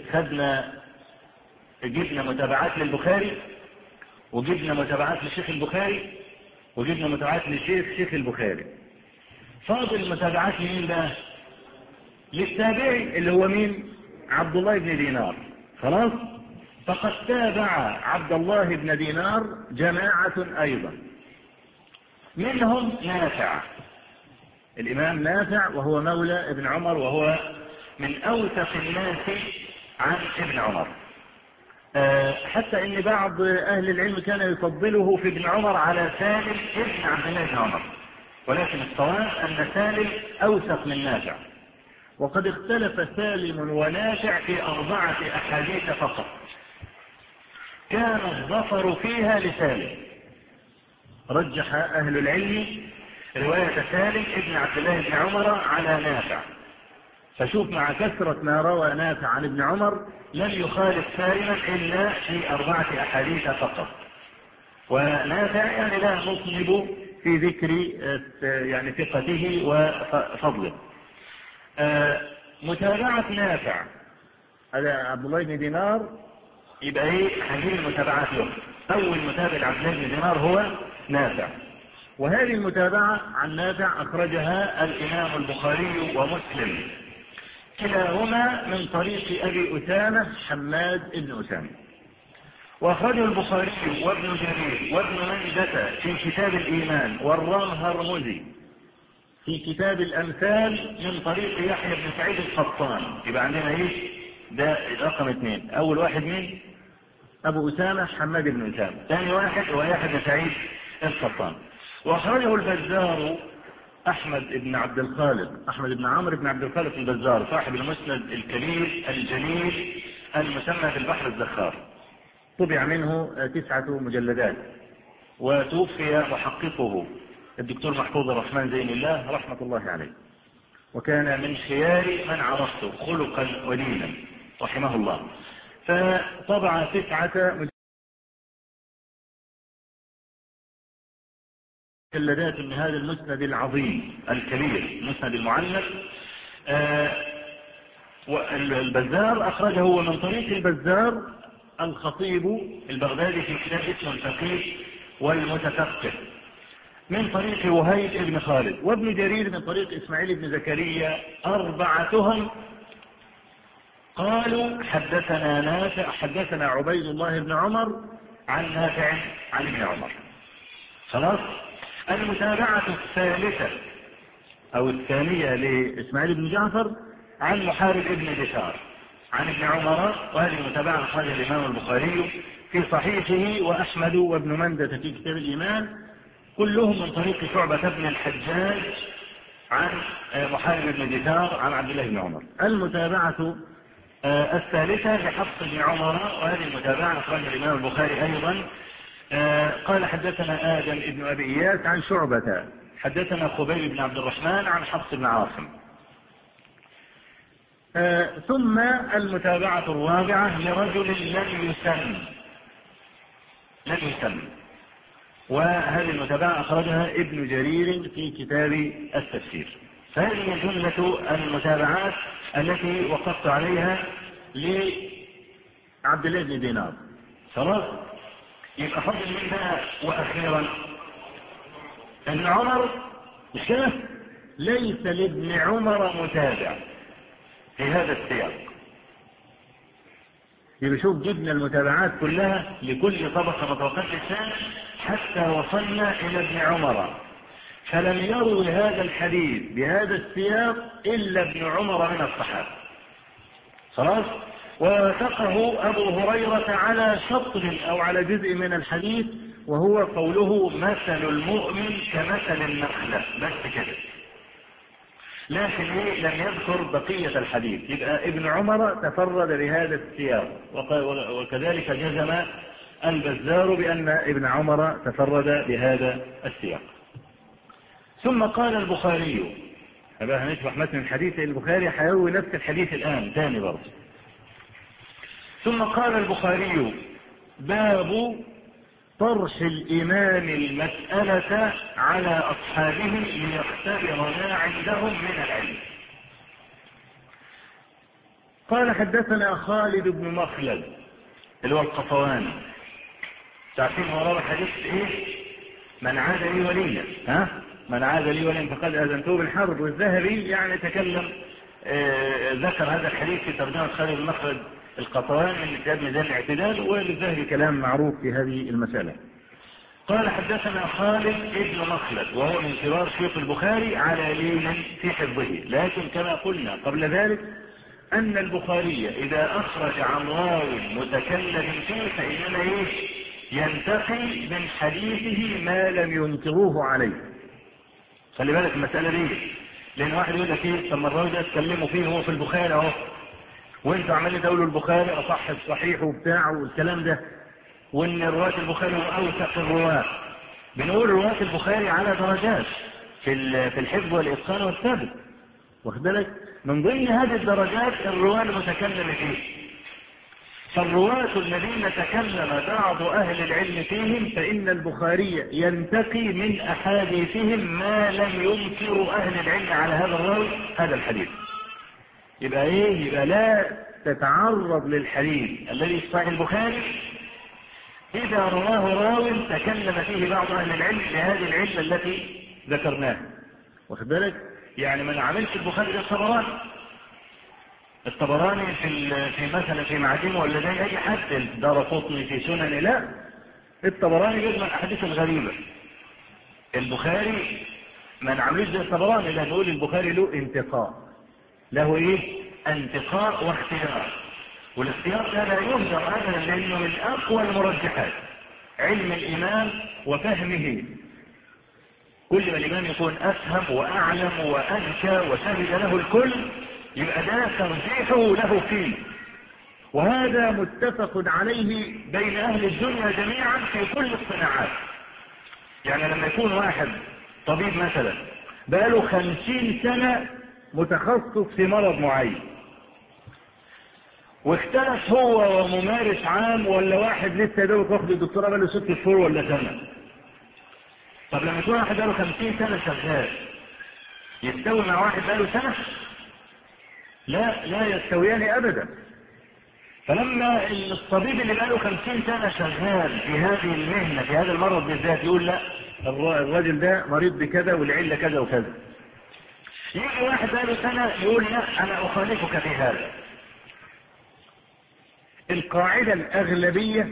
جبنا متابعات للبخاري، وجبنا متابعات للشيخ البخاري، وجبنا متابعات للشيخ البخاري. فاضل متابعات لمين بقى؟ للتابعي اللي هو مين؟ عبد الله بن دينار. خلاص؟ فقد تابع عبد الله بن دينار جماعة أيضا، منهم نافع، الإمام نافع، وهو مولى ابن عمر، وهو من أوثق الناس عن ابن عمر، حتى ان بعض اهل العلم كان يفضله في ابن عمر على سالم ابن عبد الله بن عمر، ولكن الصواب ان سالم اوثق من نافع. وقد اختلف سالم ونافع في 4 أحاديث فقط، كان الظفر فيها لسالم. رجح اهل العلم رواية سالم ابن عبد الله بن عمر على نافع. فشوف مع كثرة ما روى نافع عن ابن عمر لم يخالف سالما إلا في 4 أحاديث فقط. ونافع يعني لا نطلب في ذكر يعني ثقته وفضله. متابعة نافع هذا عبد الله بن دينار، يبقى ايه هذه المتابعات له. أول متابع عبد الله بن دينار هو نافع، وهذه المتابعة عن نافع أخرجها الإمام البخاري ومسلم، كلاهما من طريق أبي أسامة حماد بن أسامة. وأخرجه البخاري وابن جرير وابن مندة في كتاب الإيمان، والرمهرمزي في كتاب الأمثال من طريق يحيى بن سعيد القطان. يبقى عندنا ايه ده رقم 2. أول واحد مين؟ أبو أسامة حماد بن أسامة. ثاني واحد هو يحيى بن سعيد القطان. وأخرجه البزار أحمد بن عبد الخالق، أحمد بن عمرو بن عبد الخالق البزار، صاحب المسند الكبير الجليل المسمى بالبحر الزخار، طبع منه 9 مجلدات، وتوفي محققه الدكتور محفوظ الرحمن زين الله رحمة الله عليه، وكان من خيار من عرفته خلقا ودينا رحمه الله. فطبع 9 مجلدات من هذا المسند العظيم الكبير، مسند المعلق. والبزار أخرجه من طريق البزار الخطيب البغدادي في كتاب اسمه الفقيه والمتفقه، من طريق وهيب بن خالد، وابن جرير من طريق إسماعيل بن زكريا. 4 قالوا حدثنا نافع، حدثنا عبيد الله بن عمر عن نافع عن ابن عمر. خلاص. المتابعة الثالثة أو الثانية لإسماعيل بن جعفر عن محارب بن بشار عن ابن عمر، وهذه المتابعة أخرجها الإمام البخاري في صحيحه وأحمد وابن مندة في كتاب الإيمان، كلهم من طريق شعبة بن الحجاج عن محارب بن بشار عن عبد الله بن عمر. المتابعة الثالثة لحفص بن عمر، وهذه المتابعة أخرجها الإمام البخاري أيضا. قال حدثنا آدم ابن أبي إياس عن شعبة حدثنا خبيب بن عبد الرحمن عن حفص بن عاصم. ثم المتابعة الرابعة لرجل لم يسم، وهذه المتابعة أخرجها ابن جرير في كتاب التفسير. فهذه جملة المتابعات التي وقفت عليها لعبد الله بن دينار. خلاص. يبقى فضل من بقى. وأخيرا ابن عمر شاف ليس لابن عمر متابع في هذا السياق. يبقى شوف جبنا المتابعات كلها لكل طبقة من طبقات الإسلام حتى وصلنا إلى ابن عمر، فلم يروي هذا الحديث بهذا السياق إلا ابن عمر من الصحابة. خلاص. ووثقه أبو هريرة على شطر أو على جزء من الحديث، وهو قوله مثل المؤمن كمثل النخلة، بس كده، لكن لم يذكر بقية الحديث. يبقى ابن عمر تفرد بهذا السياق، وكذلك جزم البزار بأن ابن عمر تفرد بهذا السياق. ثم قال البخاري، هذا هنشرح متن الحديث البخاري، حيروي نفس الحديث الآن ثاني برضه. ثم قال البخاري: باب طرح الإمام المسألة على أصحابه ليختبر ما عندهم من العلم. قال: حدثنا خالد بن مخلد اللي هو القطواني، تعرفين وراه حديث ايه؟ من عاد لي وليا، من عاد لي وليا فقد آذنته بالحرب. والذهبي يعني تكلم ذكر هذا الحديث في ترجمة خالد بن مخلد القطواني من كتاب ميزان الاعتدال، وللذهبي كلام معروف في هذه المسألة. قال: حدثنا خالد بن مخلد وهو من كبار شيوخ البخاري على لين في حفظه، لكن كما قلنا قبل ذلك أن البخاري إذا أخرج عن راو متكلم فيه فإنما ينتقي من حديثه ما لم ينكروه عليه. خلي بالك المسألة دي، لأن واحد يقول لك طب الراوي ده اتكلموا فيه هو في البخاري اهو، وانتوا عمالين تقولوا البخاري أصح الصحيح وبتاعه والكلام ده، وإن رواة البخاري هو أوثق الرواة. بنقول رواة البخاري على درجات في الحفظ والإتقان والثبت، واخد بالك؟ من ضمن هذه الدرجات الرواة المتكلم فيه. فالرواة الذين تكلم بعض أهل العلم فيهم فإن البخاري ينتقي من أحاديثهم ما لم ينكر أهل العلم على هذا الراوي هذا الحديث. يبقى لا تتعرض للحديث الذي في صحيح البخاري إذا رواه راو تكلم فيه بعض أهل العلم لهذه العلة التي ذكرناها، واخد بالك؟ يعني من عملت البخاري ده الطبراني في مثلا في معجمه ولا زي اي حد، الدارقطني في سنن، لا، الطبراني يجمع الاحاديث الغريبه. البخاري ما نعملوش زي الطبراني، لا، نقول البخاري له انتقاء، له انتقاء واختيار، والاختيار ده لا يهدر ابدا لانه من اقوى المرجحات علم الامام وفهمه. كل ما الامام يكون افهم واعلم واذكى وشهد له الكل يبقى ده ترجيحه له فيه، وهذا متفق عليه بين أهل الدنيا جميعا في كل الصناعات. يعني لما يكون واحد طبيب مثلا بقاله 50 سنة متخصص في مرض معين، واختلف هو وممارس عام ولا واحد لسه دوت واخد الدكتوراه بقاله 6 شهور ولا سنة، طب لما يكون واحد بقاله 50 سنة شغال يستوي مع واحد بقاله سنة؟ لا يستويان ابدا. فلما الطبيب اللي بقاله 50 سنة شغال في هذه المهنة في هذا المرض بالذات يقول لا الراجل ده مريض بكذا والعلة كذا وكذا، يجي واحد بقاله سنة يقول لا انا اخالفك في هذا. القاعدة الأغلبية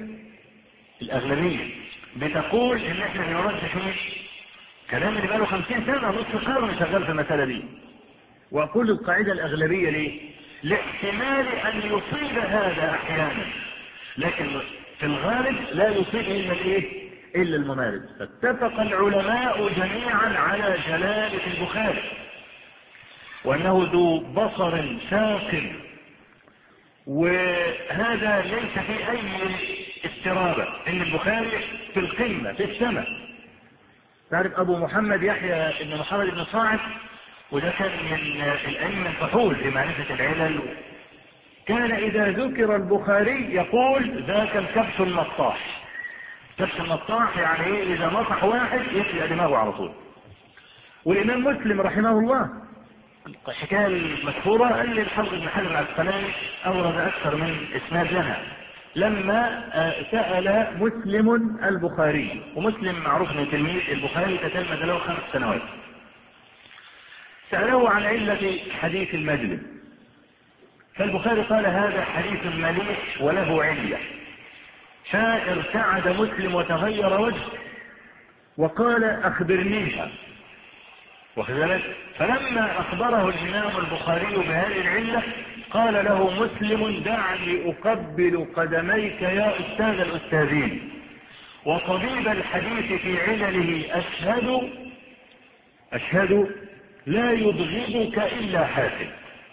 بتقول ان احنا بنرجح كلام اللي بقاله 50 سنة نصف قرن شغال في المسألة دي. وأقول القاعدة الأغلبية ليه؟ لاحتمال أن يصيب هذا أحيانا، لكن في الغالب لا يصيب إلا الممارس. فاتفق العلماء جميعا على جلالة البخاري وأنه ذو بصر ثاقب، وهذا ليس في أي استرابة، إن البخاري في القمة في السماء. تعرف أبو محمد يحيى بن محمد بن صاعد، وده كان من الأئمة الفحول في معرفة العلل، كان إذا ذكر البخاري يقول ذاك الكبش المطاح. كبش المطاح يعني إذا نصح واحد يسلق دماغه على طول. والإمام مسلم رحمه الله الحكاية المشهورة اللي الحافظ بن حجر العسقلاني أورد أكثر من إسناد لها، لما سأل مسلم البخاري، ومسلم معروف من تلميذ البخاري تتلمذ له 5 سنوات، سأله عن علة حديث المجلس، فالبخاري قال هذا حديث مليح وله علة، فارتعد مسلم وتغير وجهه وقال أخبرنيها، وكذلك فلما أخبره الإمام البخاري بهذه العلة قال له مسلم دعني أقبل قدميك يا أستاذ الأستاذين، وطبيب الحديث في علله أشهد لا يبغضك إلا حاسد.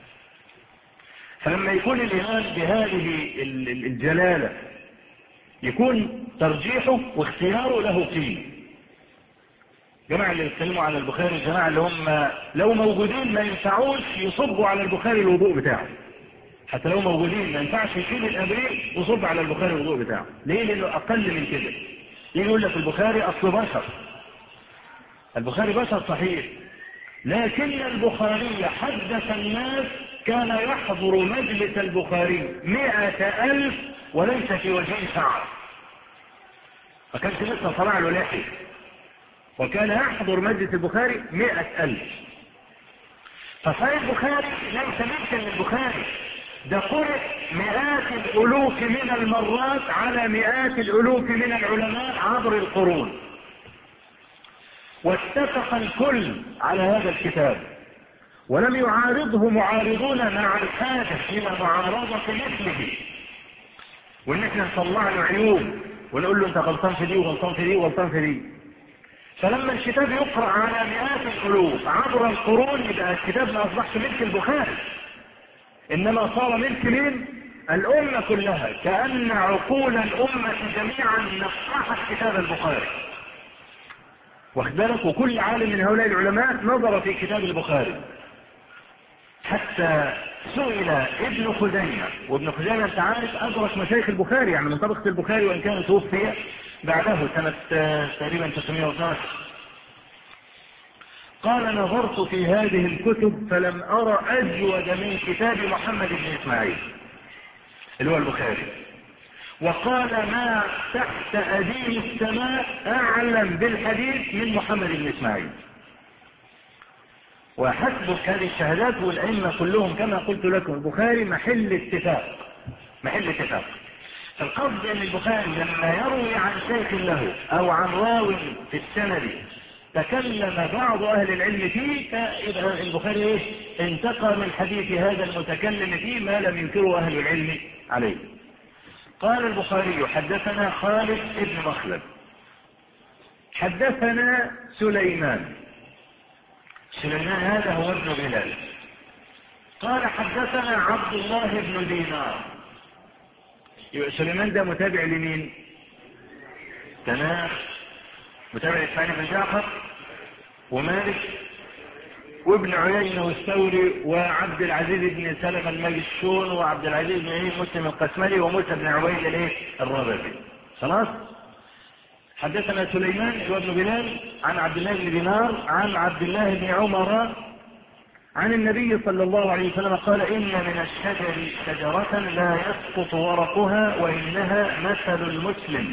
فلما يكون الإمام بهذه الجلالة يكون ترجيحه واختياره له قيمة. جماعة اللي يتكلموا على البخاري، الجماعة اللي هم لو موجودين ما ينفعوش يصبوا على البخاري الوضوء بتاعه، حتى لو موجودين ما ينفعش يشيل الابريق وصب على البخاري الوضوء بتاعه. ليه؟ لانه اقل من كده. يقول لك البخاري اصل بشر، البخاري بشر صحيح، لكن البخاري حدث الناس كان يحضر مجلس البخاري 100,000 وليس في وجهه شعر، ما كانش لسه طلع له لحية، وكان يحضر مجلس البخاري 100,000. فصحيح البخاري ليس ملكا للبخاري، ده قرئ مئات الألوف من المرات على مئات الألوف من العلماء عبر القرون، واتفق الكل على هذا الكتاب، ولم يعارضه معارضون مع الحاجة إلى معارضة مثله، وإن احنا نطلع له عيوب ونقول له أنت غلطان في دي وغلطان في دي وغلطان في دي. فلما الكتاب يقرأ على مئات الألوف عبر القرون يبقى الكتاب ما أصبحش ملك البخاري، إنما صار ملك من الأمة كلها، كأن عقول الأمة جميعا نصحت كتاب البخاري. واخد بالك؟ وكل عالم من هؤلاء العلماء نظر في كتاب البخاري، حتى سئل ابن خزيمة، وابن خزيمة انت عارف أدرك مشايخ البخاري، يعني من طبقة البخاري، وإن كان توفي بعده سنة تقريبا 912. قال نظرت في هذه الكتب فلم أرى أجود من كتاب محمد بن إسماعيل اللي هو البخاري، وقال ما تحت أديم السماء أعلم بالحديث من محمد بن إسماعيل. وحسبك هذه الشهادات، والأئمة كلهم كما قلت لكم البخاري محل اتفاق، محل اتفاق. القصد أن البخاري لما يروي عن شيخ له أو عن راوي في السند تكلم بعض أهل العلم فيه، فإذا البخاري انتقى من حديث هذا المتكلم فيه ما لم ينكره أهل العلم عليه. قال البخاري حدثنا خالد بن مخلد حدثنا سليمان هذا هو ابن بلال قال حدثنا عبد الله بن دينار. سليمان ده متابع لمين؟ تمام، متابع إسماعيل بن جعفر ومالك وابن عيينة والثوري وعبد العزيز بن سلمة المجشون وعبد العزيز بن مسلم القسملي وموسى بن عويل الربابي. خلاص. حدثنا سليمان وابن بلال عن عبد الله بن دينار عن عبد الله بن عمر عن النبي صلى الله عليه وسلم قال إن من الشجر شجرة لا يسقط ورقها وإنها مثل المسلم،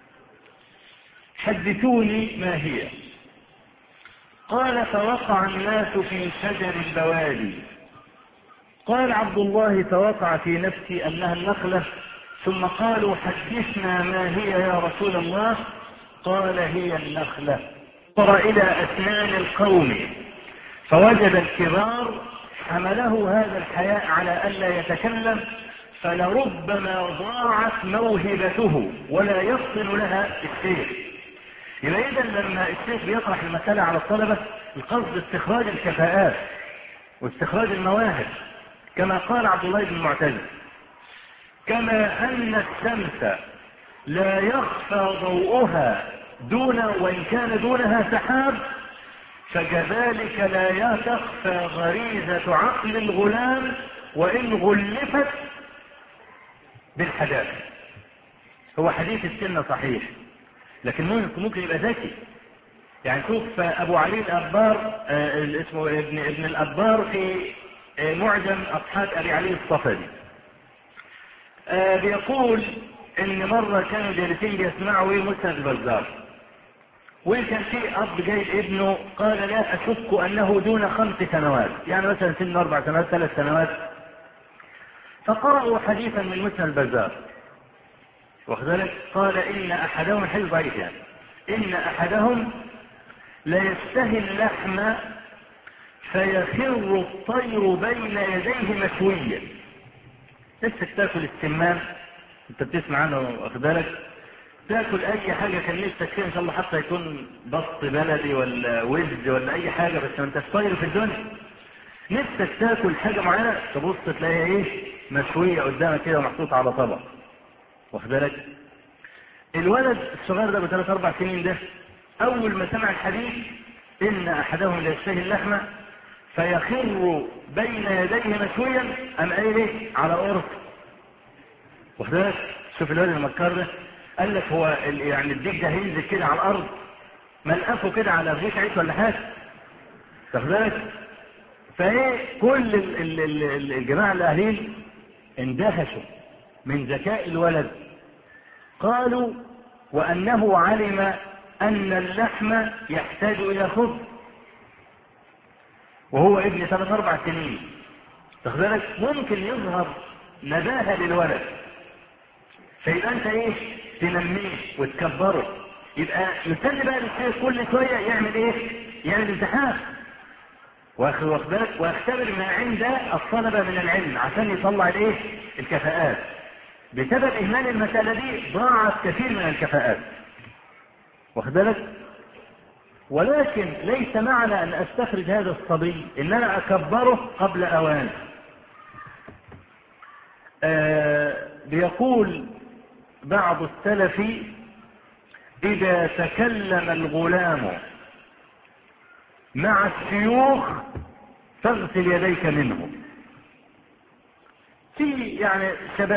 حدثوني ما هي؟ قال فوقع الناس في شجر البوادي. قال عبد الله فوقع في نفسي أنها النخلة، ثم قالوا حدثنا ما هي يا رسول الله؟ قال هي النخلة. نظر إلى أسنان القوم فوجد الكبار حمله هذا الحياء على ألا يتكلم، فلربما ضاعت موهبته ولا يصل لها السير. يبقى إذا لما الشيخ بيطرح المسألة على الطلبة القصد استخراج الكفاءات واستخراج المواهب، كما قال عبد الله بن المعتز كما أن الشمس لا يخفى ضوءها وإن كان دونها سحاب، فكذلك لا تخفى غريزة عقل الغلام وإن غلفت بالحداثة. هو حديث السنة صحيح، لكن ممكن يبقى ذكي. يعني شوف أبو علي الأبار اسمه ابن الأبار في معجم أصحاب أبي علي الصفدي بيقول إن مرة كانوا جالسين بيسمعوا مسند البزار، وكان في أب جايب ابنه قال لا أشك أنه دون 5 سنوات، يعني مثلا سن 4 سنوات 3 سنوات، فقرأوا حديثا من مسند البزار وكذلك قال إن أحدهم حديث ضعيف يعني إن أحدهم لا يشتهي اللحم فيخر الطير بين يديه مشويا. نفسك تاكل السمان، انت بتسمع عنه واخدالك، تاكل اي حاجه كان نفسك فيها ان شاء الله، حتى يكون بط بلدي ولا وز ولا اي حاجه، بس ما انت طاير في الدنيا نفسك تاكل حاجه معينه تبص تلاقيها مشويه قدامك كده ومحطوطه على طبق واخدالك. الولد الصغير ده ب3 4 سنين ده اول ما سمع الحديث ان احدهم لا يشتهي اللحمه فيخر بين يديه مشويا أم ايه على قرص. واخد شوف الواد المكار ده، قال لك هو يعني الديك ده هينزل كده على الارض ملقفه كده على رغيف عيش ولا حاجه. واخد فايه كل الجماعه الاهلين اندهشوا من ذكاء الولد، قالوا وانه علم ان اللحم يحتاج الى خبز وهو ابن 3-4 سنين. واخد بالك ممكن يظهر نباهه للولد، فيبقى انت ايه تنميه وتكبره، يبقى يستنى بقى الشيخ كل شويه يعمل ايه؟ يعمل امتحان واخد بالك ويختبر ما عند الطلبه من العلم عشان يطلع الايه؟ الكفاءات. بسبب اهمال المساله دي ضاعت كثير من الكفاءات. واخد بالك؟ ولكن ليس معنى ان استخرج هذا الصبي ان انا اكبره قبل اوان. بيقول بعض السلف إذا تكلم الغلام مع الشيوخ فاغسل يديك منه. في يعني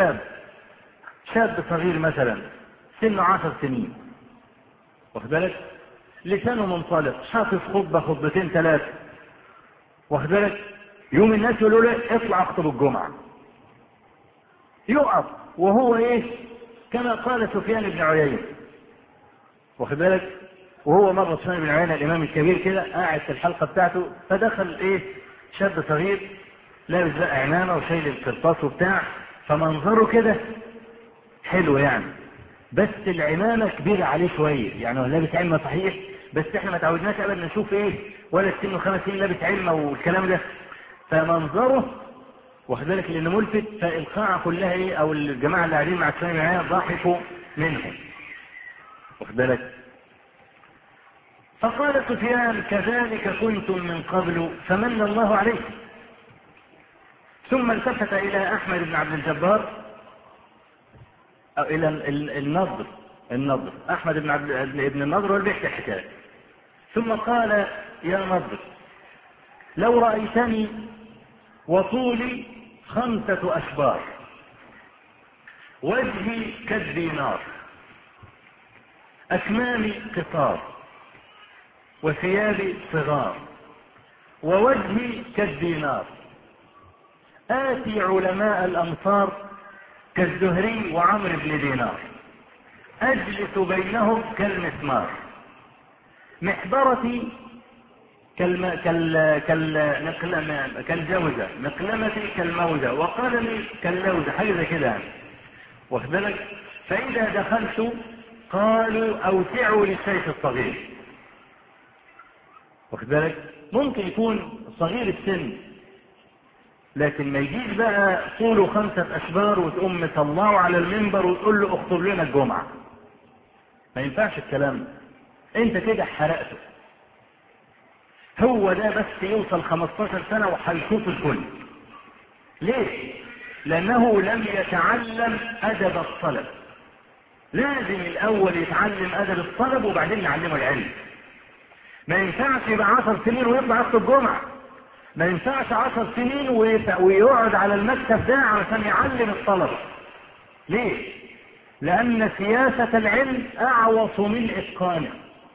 شاب صغير مثلا سنه 10 سنين، واخد بالك لسانه منطلق حافظ خطبة 2-3، واخد بالك يوم الناس يقولوا له اطلع اخطب الجمعة، يقف وهو ايه كما قال سفيان بن عيينة، واخد بالك وهو مرة سفيان بن عيينة الامام الكبير كده قاعد في الحلقة بتاعته، فدخل ايه شاب صغير لابس بقى عمامة وشايل القرطاس وبتاع، فمنظره كده حلو يعني، بس العمامة كبيرة عليه شوية، يعني هو لابس عمة صحيح بس احنا ما تعودناش ابدا نشوف ايه ولا سنه 5 سنين لابس عمة والكلام ده، فمنظره واخد بالك لانه ملفت، فالقاعة كلها ايه او الجماعة اللي قاعدين مع السلام معايا ضحكوا منهم، واخد بالك. فقال سفيان كذلك كنتم من قبل فمن الله عليكم. ثم التفت الى احمد بن عبد الجبار او الى النضر احمد بن النضر هو اللي بيحكي الحكايه، ثم قال يا نضر لو رايتني وطولي 5 أشبار وجهي كالدينار أكمامي قصار وثيابي صغار ووجهي كالدينار آتي علماء الأمصار كالزهري وعمرو بن دينار أجلس بينهم كالمسمار محبرتي كالجوزة مقلمتي كالموزة وقلمي كاللوزة، حاجة زي كده يعني، واخد بالك. فإذا دخلت قالوا أوسعوا للشيخ الصغير، واخد بالك ممكن يكون صغير السن لكن ما يجيش بقى طوله 5 أشبار وتقوم مطلعه على المنبر وتقول له اخطب لنا الجمعة، ما ينفعش الكلام، انت كده حرقته. هو ده بس يوصل 15 سنة وهيشوف الكل. ليه؟ لأنه لم يتعلم أدب الطلب. لازم الأول يتعلم أدب الطلب وبعدين نعلمه العلم. ما ينفعش يبقى 10 سنين ويطلع يخطب جمعة، ما ينفعش 10 سنين ويقعد على المكتب ده عشان يعلم الطلبة. ليه؟ لأن سياسة العلم أعوص من إتقانه.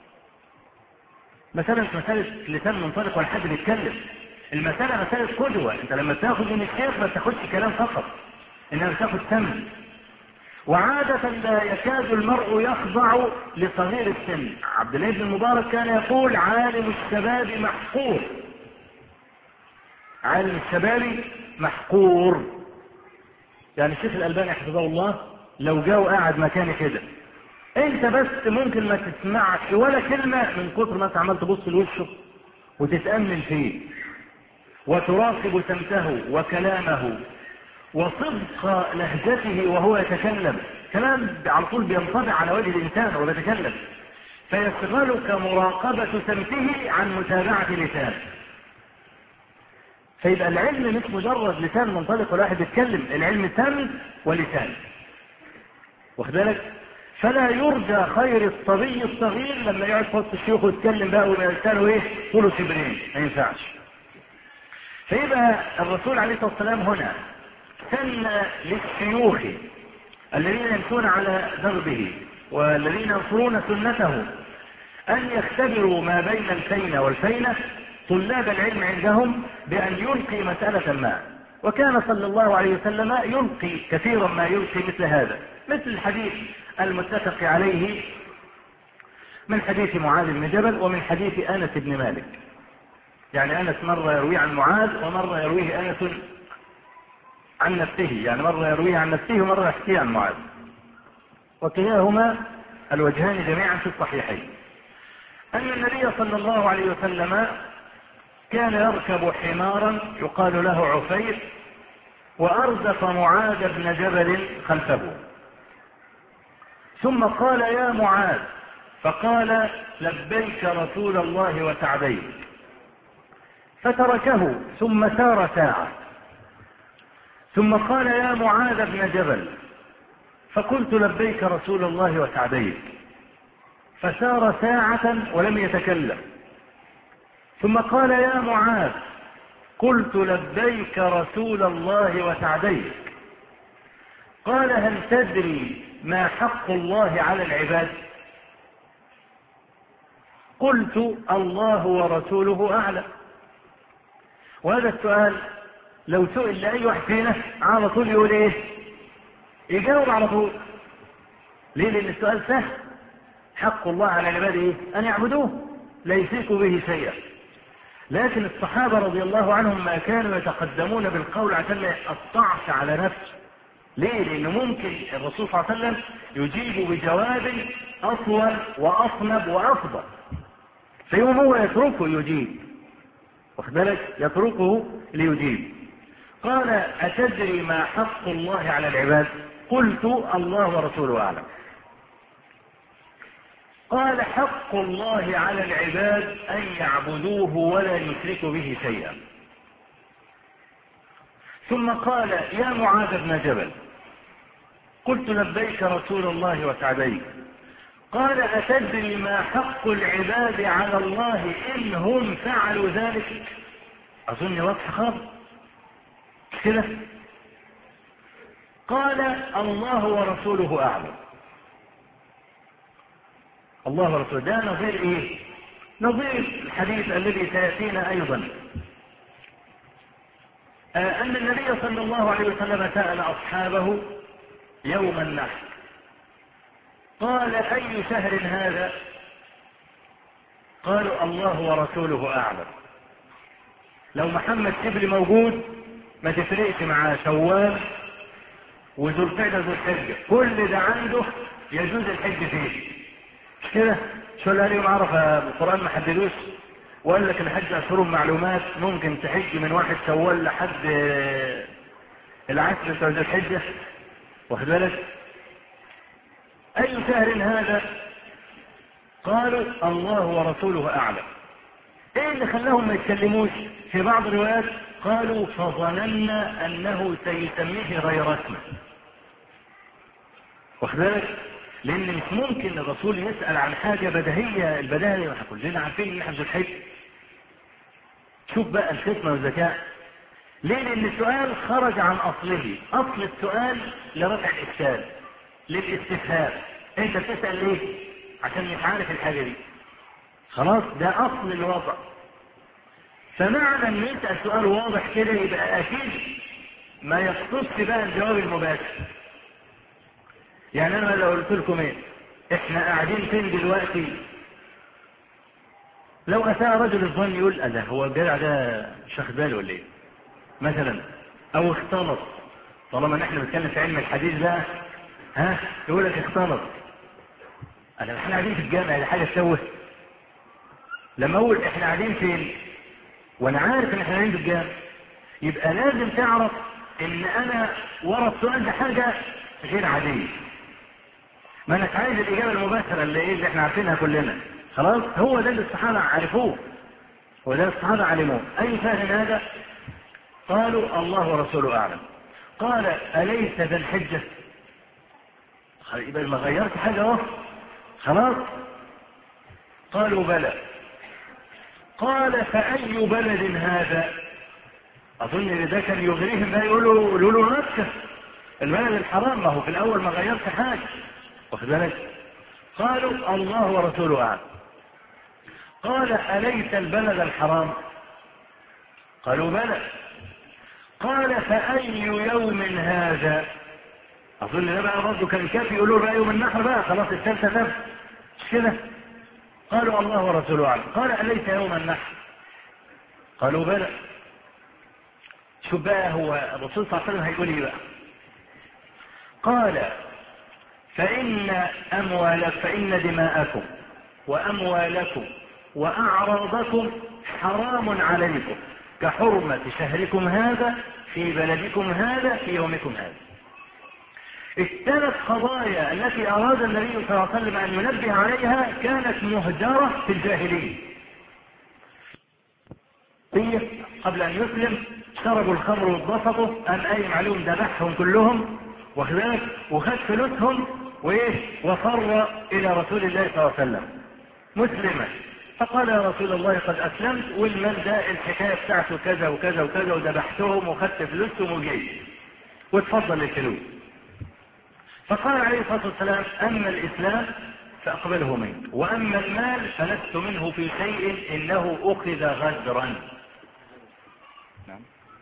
مسألة مش مسألة لسان منطلق ولا حد بيتكلم، المسألة مسألة قدوة. انت لما تاخد من الشيخ ما تاخدش كلام فقط، انما تاخد سمع. وعادة لا يكاد المرء يخضع لصغير السن. عبد الله بن المبارك كان يقول عالم الشباب محقور، عالم الشباب محقور. يعني الشيخ الألباني حفظه الله لو جاء وقاعد مكاني كده انت بس ممكن ما تسمعش ولا كلمة من كتر ما انت عمال تبص لوشه وتتأمل فيه وتراقب سمته وكلامه وصدق لهجته وهو يتكلم، كلام على طول بينطبع على وجه الإنسان وهو يتكلم، فيشغلك مراقبة سمته عن متابعة لسانه. فيبقى العلم مش مجرد لسان منطلق ولا واحد يتكلم، العلم سمع ولسان، واخد بالك. فلا يرجى خير الصبي الصغير لما يقعد في وسط الشيوخ ويتكلم بقى ويبقى لسانه ايه طوله شبرين، ما ينفعش. فيبقى الرسول عليه الصلاة والسلام هنا سن للشيوخ الذين يمشون على دربه والذين ينصرون سنته أن يختبروا ما بين الفينة والفينة طلاب العلم عندهم بأن يلقي مسألة ما. وكان صلى الله عليه وسلم يلقي كثيرا ما يلقي مثل هذا، مثل الحديث المتفق عليه من حديث معاذ بن جبل ومن حديث أنس بن مالك. يعني أنس مرة يرويه عن معاذ ومرة يرويه أنس عن نفسه، يعني مرة يرويه عن نفسه ومرة يحكيه عن معاذ، وكلاهما الوجهان جميعا في الصحيحين. أن النبي صلى الله عليه وسلم كان يركب حمارا يقال له عفير، وأردف معاذ بن جبل خلفه، ثم قال يا معاذ، فقال لبيك رسول الله وسعديك، فتركه ثم سار ساعة، ثم قال يا معاذ بن جبل، فقلت لبيك رسول الله وسعديك، فسار ساعة ولم يتكلم، ثم قال يا معاذ، قلت لبيك رسول الله وسعديك، قال هل تدري ما حق الله على العباد؟ قلت الله ورسوله أعلم. وهذا السؤال لو سئل لأي واحد فينا على طول يقول ايه؟ يجاوب على طول. ليه؟ لأن السؤال سهل. حق الله على العباد ايه؟ أن يعبدوه لا يشركوا به شيئا. لكن الصحابة رضي الله عنهم ما كانوا يتقدمون بالقول عشان ما يقطعش على نفسه. ليه؟ لأنه ممكن الرسول صلى الله عليه وسلم يجيب بجواب أطول وأصنب وأفضل، فيوم هو يتركه يجيب، واخد بالك؟ يتركه ليجيب. قال أتدري ما حق الله على العباد؟ قلت الله ورسوله أعلم. قال حق الله على العباد أن يعبدوه ولا يشركوا به شيئا. ثم قال يا معاذ بن جبل، قلت لبيك رسول الله وسعديك، قال أتدري ما حق العباد على الله إن هم فعلوا ذلك؟ أظن واضح خالص كده. قال الله ورسوله أعلم. الله ورسوله ده نظير ايه؟ نظير الحديث الذي سيأتينا ايضا، ان النبي صلى الله عليه وسلم سأل اصحابه يوم النحر، قال اي شهر هذا؟ قالوا الله ورسوله اعلم. لو محمد شبل موجود ما تفرقش مع شوال وذو القعدة ذو الحجة، كل ده عنده يجوز الحج فيه. مش كده؟ شو اللي اليوم عرفة القرآن ما حددوش وقال لك الحج أشهر معلومات، ممكن تحج من 1 شوال لحد العشر بتاع ذي الحجة، واخد بالك؟ أي شهر هذا؟ قالوا الله ورسوله أعلم. إيه اللي خلاهم ما يتكلموش؟ في بعض الروايات قالوا فظننا أنه سيسميه غير اسمه، واخد بالك؟ لأن مش ممكن الرسول يسأل عن حاجة بديهية، البداهة احنا كلنا عارفين ان احنا ذو الحج. شوف بقى الحكمة والذكاء. ليه؟ لأن السؤال خرج عن أصله. أصل السؤال لرفع الإشكال، للاستفهام. أنت بتسأل ليه؟ عشان مش عارف الحاجة دي. خلاص ده أصل الوضع. فمعنى أن يسأل سؤال واضح كده يبقى أكيد ما يقصدش بقى الجواب المباشر. يعني أنا لو قلت لكم إيه؟ إحنا قاعدين فين دلوقتي؟ لو أساء رجل الظن يقول ده هو الجدع ده مش واخد باله ولا إيه؟ مثلا، أو اختلط. طالما نحن بنتكلم في علم الحديث ده، يقول لك اختلط. احنا قاعدين في الجامع، دي حاجة تسوه. لما أقول إحنا قاعدين فين؟ وأنا عارف إن إحنا قاعدين في الجامع، يبقى لازم تعرف إن أنا ورا السؤال ده حاجة غير عادية. ما أنك عايز الإجابة المباشرة اللي إحنا عارفينها كلنا. خلاص، هو ده اللي الصحابة عرفوه، هو ده الصحابة علموه. أي فهم هذا؟ قالوا الله ورسوله أعلم. قال أليس ذا الحجة؟ يبقى ما غيرت حاجة اهو. خلاص. قالوا بلى. قال فأي بلد هذا؟ أظن ده كان يغريهم بقى، يقولوا له مكة البلد الحرام، ما هو في الأول ما غيرش حاجة، واخد بالك؟ قالوا الله ورسوله أعلم. قال أليس البلد الحرام؟ قالوا بلى. قال فأي يوم هذا؟ أظن ده بقى برضه كان كافي يقولوا بقى يوم النحر بقى، خلاص الثالثة تم، مش كده؟ قالوا الله ورسوله أعلم. قال أليس يوم النحر؟ قالوا بلى. شوف بقى هو الرسول صلى الله عليه وسلم هيقول ايه بقى؟ قال فإن دماءكم وأموالكم وأعراضكم حرام عليكم كحرمة شهركم هذا في بلدكم هذا في يومكم هذا. الثلاث قضايا التي أراد النبي صلى الله عليه وسلم أن ينبه عليها كانت مهجرة في الجاهلية. قبل أن يسلم شربوا الخمر واتبسطوا، قام قايم عليهم ذبحهم كلهم وخذ فلوسهم وفر إلى رسول الله صلى الله عليه وسلم مسلما، فقال يا رسول الله قد أسلمت والمال ده الحكاية بتاعته كذا وكذا وكذا وذبحتهم وخدت فلوسهم وجيت واتفضل الفلوس. فقال عليه الصلاة والسلام أما الإسلام فأقبله منه، وأما المال فلست منه في شيء إنه أخذ غدرا. نعم.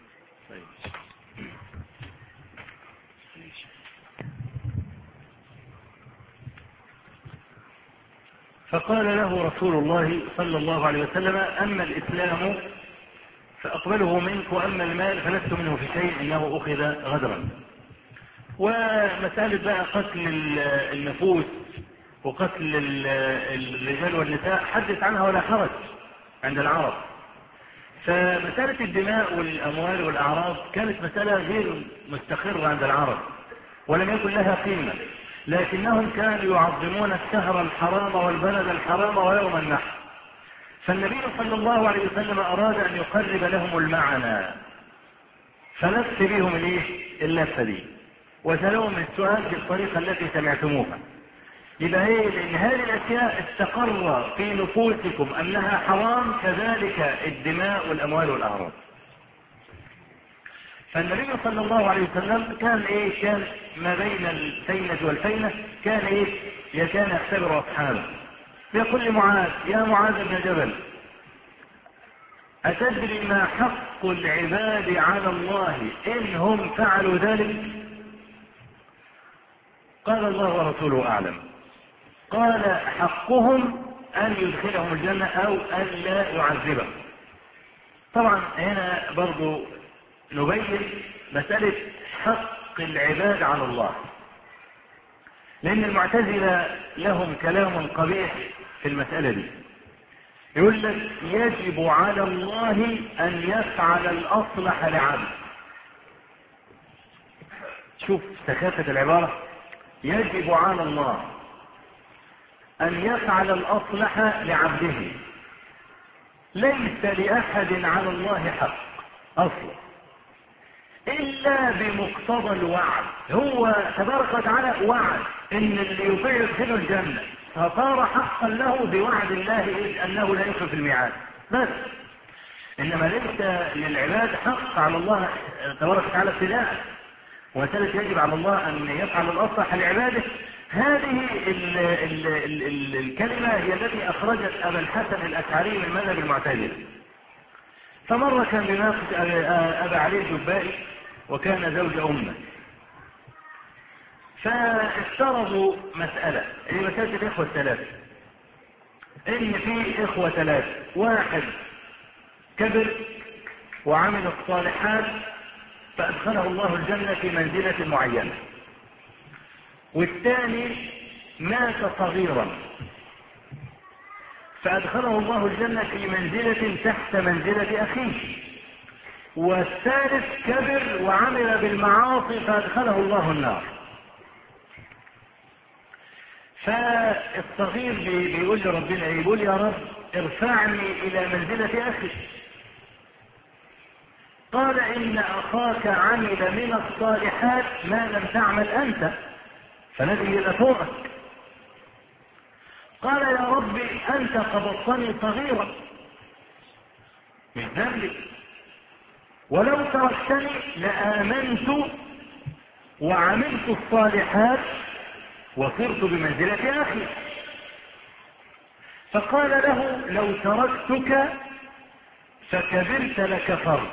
فقال له رسول الله صلى الله عليه وسلم أما الإسلام فأقبله منك، وأما المال فلست منه في شيء إنه أخذ غدرا. ومسألة بقى قتل النفوس وقتل الرجال والنساء حدث عنها ولا حرج عند العرب. فمسألة الدماء والأموال والأعراض كانت مسألة غير مستقرة عند العرب ولم يكن لها قيمة، لكنهم كانوا يعظمون الشهر الحرام والبلد الحرام ويوم النحر. فالنبي صلى الله عليه وسلم أراد أن يقرب لهم المعنى فلف بهم اللفة دي وسألهم السؤال بالطريقة التي سمعتموها. يبقى لأن هذه الأشياء استقر في نفوسكم أنها حرام، كذلك الدماء والأموال والأعراض. فالنبي صلى الله عليه وسلم كان ما بين الفينة والفينة كان يختبر أصحابه، يقول لمعاذ يا معاذ بن جبل أتدري ما حق العباد على الله إن هم فعلوا ذلك؟ قال الله ورسوله أعلم. قال حقهم أن يدخلهم الجنة أو أن لا يعذبهم. طبعا هنا برضو نبين مسألة حق العباد على الله، لأن المعتزلة لهم كلام قبيح في المسألة دي. يقول لك يجب على الله أن يفعل الأصلح لعبد. شوف سخافة العبارة، يجب على الله أن يفعل الأصلح لعبده، ليس لأحد على الله حق أصلا إلا بمقتضى الوعد. هو تبارك وتعالى وعد إن اللي يطيع يدخله الجنة، فصار حقا له بوعد الله إذ أنه لا يخلف الميعاد بس. إنما ليس للعباد حق على الله تبارك وتعالى ابتداء. ومسألة يجب على الله أن يفعل الأصلح لعباده، هذه الكلمة هي التي أخرجت أبا الحسن الأشعري من مذهب المعتزلة. فمرة كان بيناقش أبا علي الجبائي وكان زوج أمه، فافترضوا مسألة، هي مسألة الإخوة الثلاثة، إن في إخوة ثلاثة، واحد كبر وعمل الصالحات فأدخله الله الجنة في منزلة معينة، والثاني مات صغيرا فأدخله الله الجنة في منزلة تحت منزلة أخيه، والثالث كبر وعمل بالمعاصي فأدخله الله النار. فالصغير بيقول لربنا يقول يا رب ارفعني إلى منزلة أخي. قال إن أخاك عمل من الصالحات ما لم تعمل أنت فنبي إلى فوقك. قال يا رب أنت قبضتني صغيرا مش ذنبي، ولو تركتني لآمنت وعملت الصالحات وصرت بمنزلة أخي. فقال له لو تركتك فكبرت لكفرت،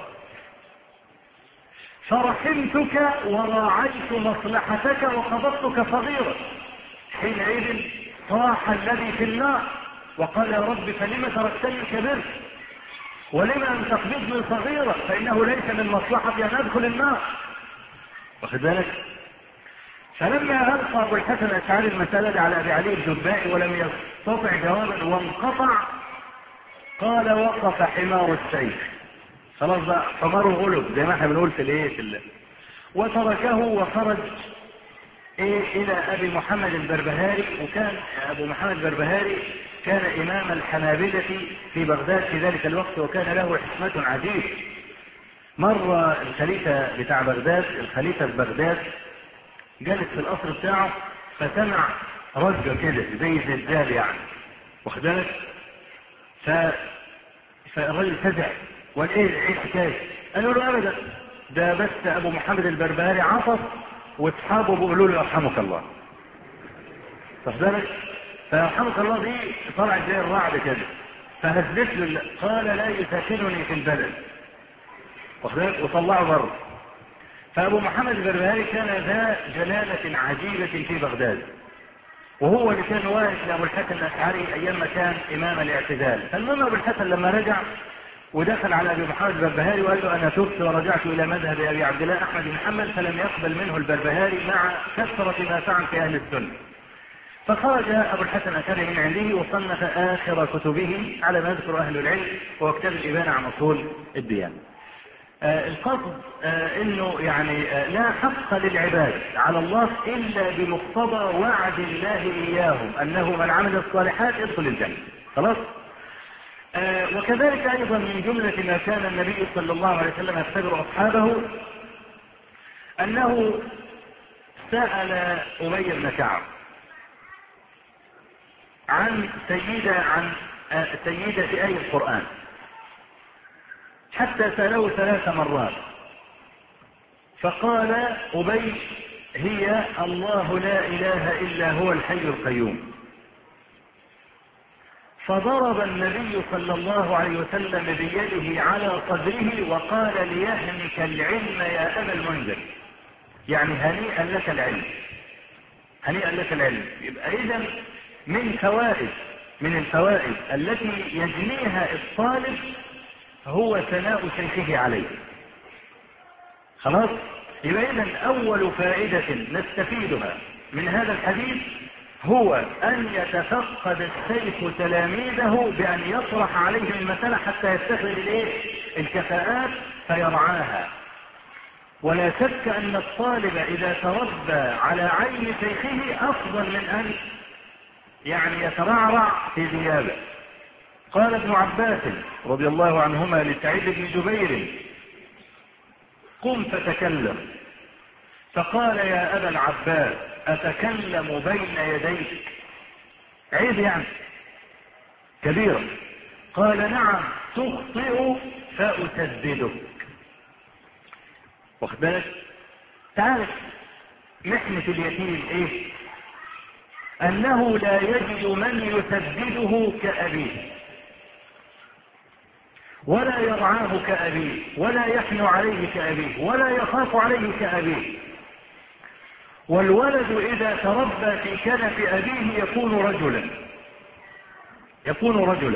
فرحمتك وراعيت مصلحتك وقبضتك صغيرا. حينئذ صاح الذي في النار وقال يا رب فلم تركتني كبرت ولم أن تقبضني صغيرا، فإنه ليس من مصلحتي أن أدخل النار. واخد بالك؟ فلما ألقى أبو الحسن الأشعري المسألة على أبي علي الجبائي ولم يستطع جوابا وانقطع، قال وقف حمار السيف. خلاص بقى حماره غلب زي ما احنا بنقول في الايه وتركه وخرج الى ابي محمد البربهاري. وكان ابو محمد البربهاري كان امام الحنابلة في بغداد في ذلك الوقت، وكان له حكمة عجيبة. مرة الخليفة بتاع بغداد، الخليفة بغداد جالس في القصر بتاعه فسمع رجة كده زي زلزال يعني، واخد بالك؟ فالرجل فزع وايه الحكايه؟ قالوا له ابدا ده بس ابو محمد البربهاري عطس واصحابه بيقولوا له يرحمك الله. واخد بالك؟ فيرحمك الله دي طلعت زي الرعد كده، فهزت له قال لا يساكنني في البلد، واخد بالك؟ وطلعه بره. فابو محمد البربهاري كان ذا جلالة عجيبة في بغداد، وهو اللي كان واقف لابو الحسن الاشعري ايام ما كان امام الاعتزال. فالمهم ابو الحسن لما رجع ودخل على ابي محمد البربهاري وقال له انا تبت ورجعت الى مذهب ابي عبد الله احمد بن حنبل، فلم يقبل منه البربهاري مع كثرة ما فعل في اهل السنة. فخرج ابو الحسن الاشعري من عنده وصنف اخر كتبه على ما يذكر اهل العلم، وهو كتاب الابانة عن اصول الديانة. القصد انه يعني لا حق للعباد على الله الا بمقتضى وعد الله اياهم انه من عمل الصالحات يدخل الجنة. خلاص؟ وكذلك ايضا من جملة ما كان النبي صلى الله عليه وسلم يختبر اصحابه انه سأل ابي بن كعب عن سيدة آية القرآن، حتى سأله 3 مرات، فقال أبي هي الله لا إله إلا هو الحي القيوم. فضرب النبي صلى الله عليه وسلم بيده على صدره وقال ليهنك العلم يا أبا المنذر، يعني هنيئا لك العلم، هنيئا لك العلم. يبقى إذن من الفوائد التي يجنيها الطالب هو ثناء شيخه عليه. خلاص؟ يبقى إذن أول فائدة نستفيدها من هذا الحديث هو أن يتفقد الشيخ تلاميذه بأن يطرح عليهم المسألة حتى يستخرج الكفاءات فيرعاها. ولا شك أن الطالب إذا تربى على عين شيخه أفضل من أن يعني يترعرع في غيابه. قال ابن عباس رضي الله عنهما لسعيد بن جبير قم فتكلم، فقال يا أبا العباس أتكلم بين يديك؟ عيب يعني كبيرة. قال نعم تخطئ فأسددك. واخد بالك؟ تعرف محنة اليتيم ايه؟ انه لا يجد من يسدده كأبيه ولا يرعاه كأبيه ولا يحن عليه كأبيه ولا يخاف عليه كأبيه. والولد إذا تربى في كنف أبيه يكون رجلا.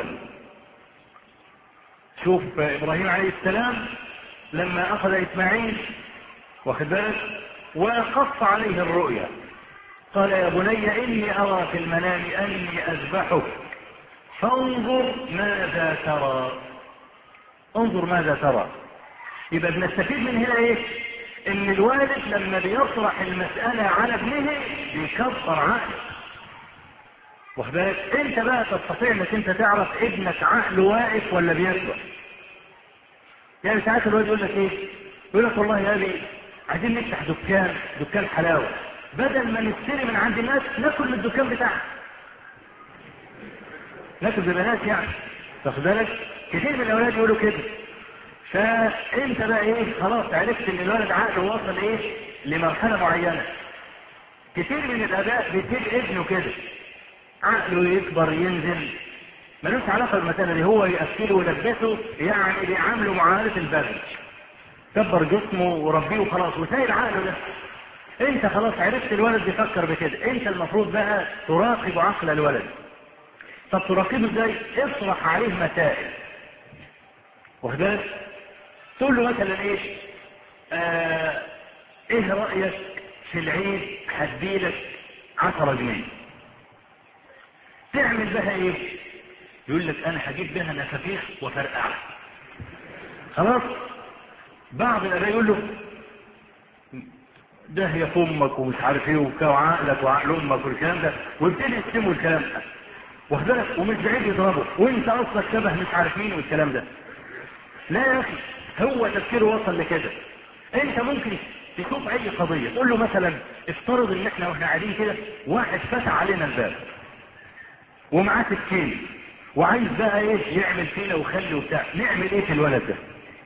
شوف إبراهيم عليه السلام لما أخذ إسماعيل واخد بالك وقص عليه الرؤيا قال يا بني إني أرى في المنام أني أذبحك فانظر ماذا ترى. انظر ماذا ترى. يبقى بنستفيد من هنا ايه؟ ان الوالد لما بيطرح المسألة على ابنه بيكبر عقله. واخد بالك؟ انت بقى تستطيع انك انت تعرف ابنك عقله واقف ولا بيكبر. يعني ساعات الوالد يقول لك ايه؟ يقول لك والله يا ابي عايزين نفتح دكان حلاوة، بدل ما نشتري من عند الناس ناكل من الدكان بتاعنا، ناكل ببلاش يعني. واخد بالك؟ كثير من الاولاد يقولوا كده. فانت بقى ايه، خلاص عرفت ان الولد عقله وصل ايه لمرحلة معينة. كتير من الاباء بيسيب ابنه كده عقله يكبر ينزل، ملوش علاقة بالمسألة دي، هو يأكله ويلبسه، يعني بيعامله معاملة البغل، كبر جسمه وربيه وخلاص وسايب عقله ده. انت خلاص عرفت الولد بيفكر بكده، انت المفروض بقى تراقب عقل الولد. طب تراقبه ازاي؟ اطرح عليه مسائل، واخد بالك؟ تقول له مثلا ايه، ايه رأيك في العيد هديلك 10 جنيه، تعمل بها ايه؟ يقول لك انا هجيب بها نفافيخ وفرقعه. خلاص. بعض الاباء يقول له ده هي امك ومش عارف ايه وعقلك وعقل امك والكلام ده، ويبتدي يسموا الكلام ده، واخد بالك؟ ومش بعيد يضربه، وانت اصلك شبه مش عارف مين والكلام ده. لا يا اخي، هو تفكيره وصل لكده. انت ممكن تشوف اي قضيه تقول له مثلا افترض ان احنا واحنا قاعدين كده واحد فتح علينا الباب ومعاه سكين وعايز بقى ايه يعمل فينا وخلي وبتاع، نعمل ايه في الولد ده؟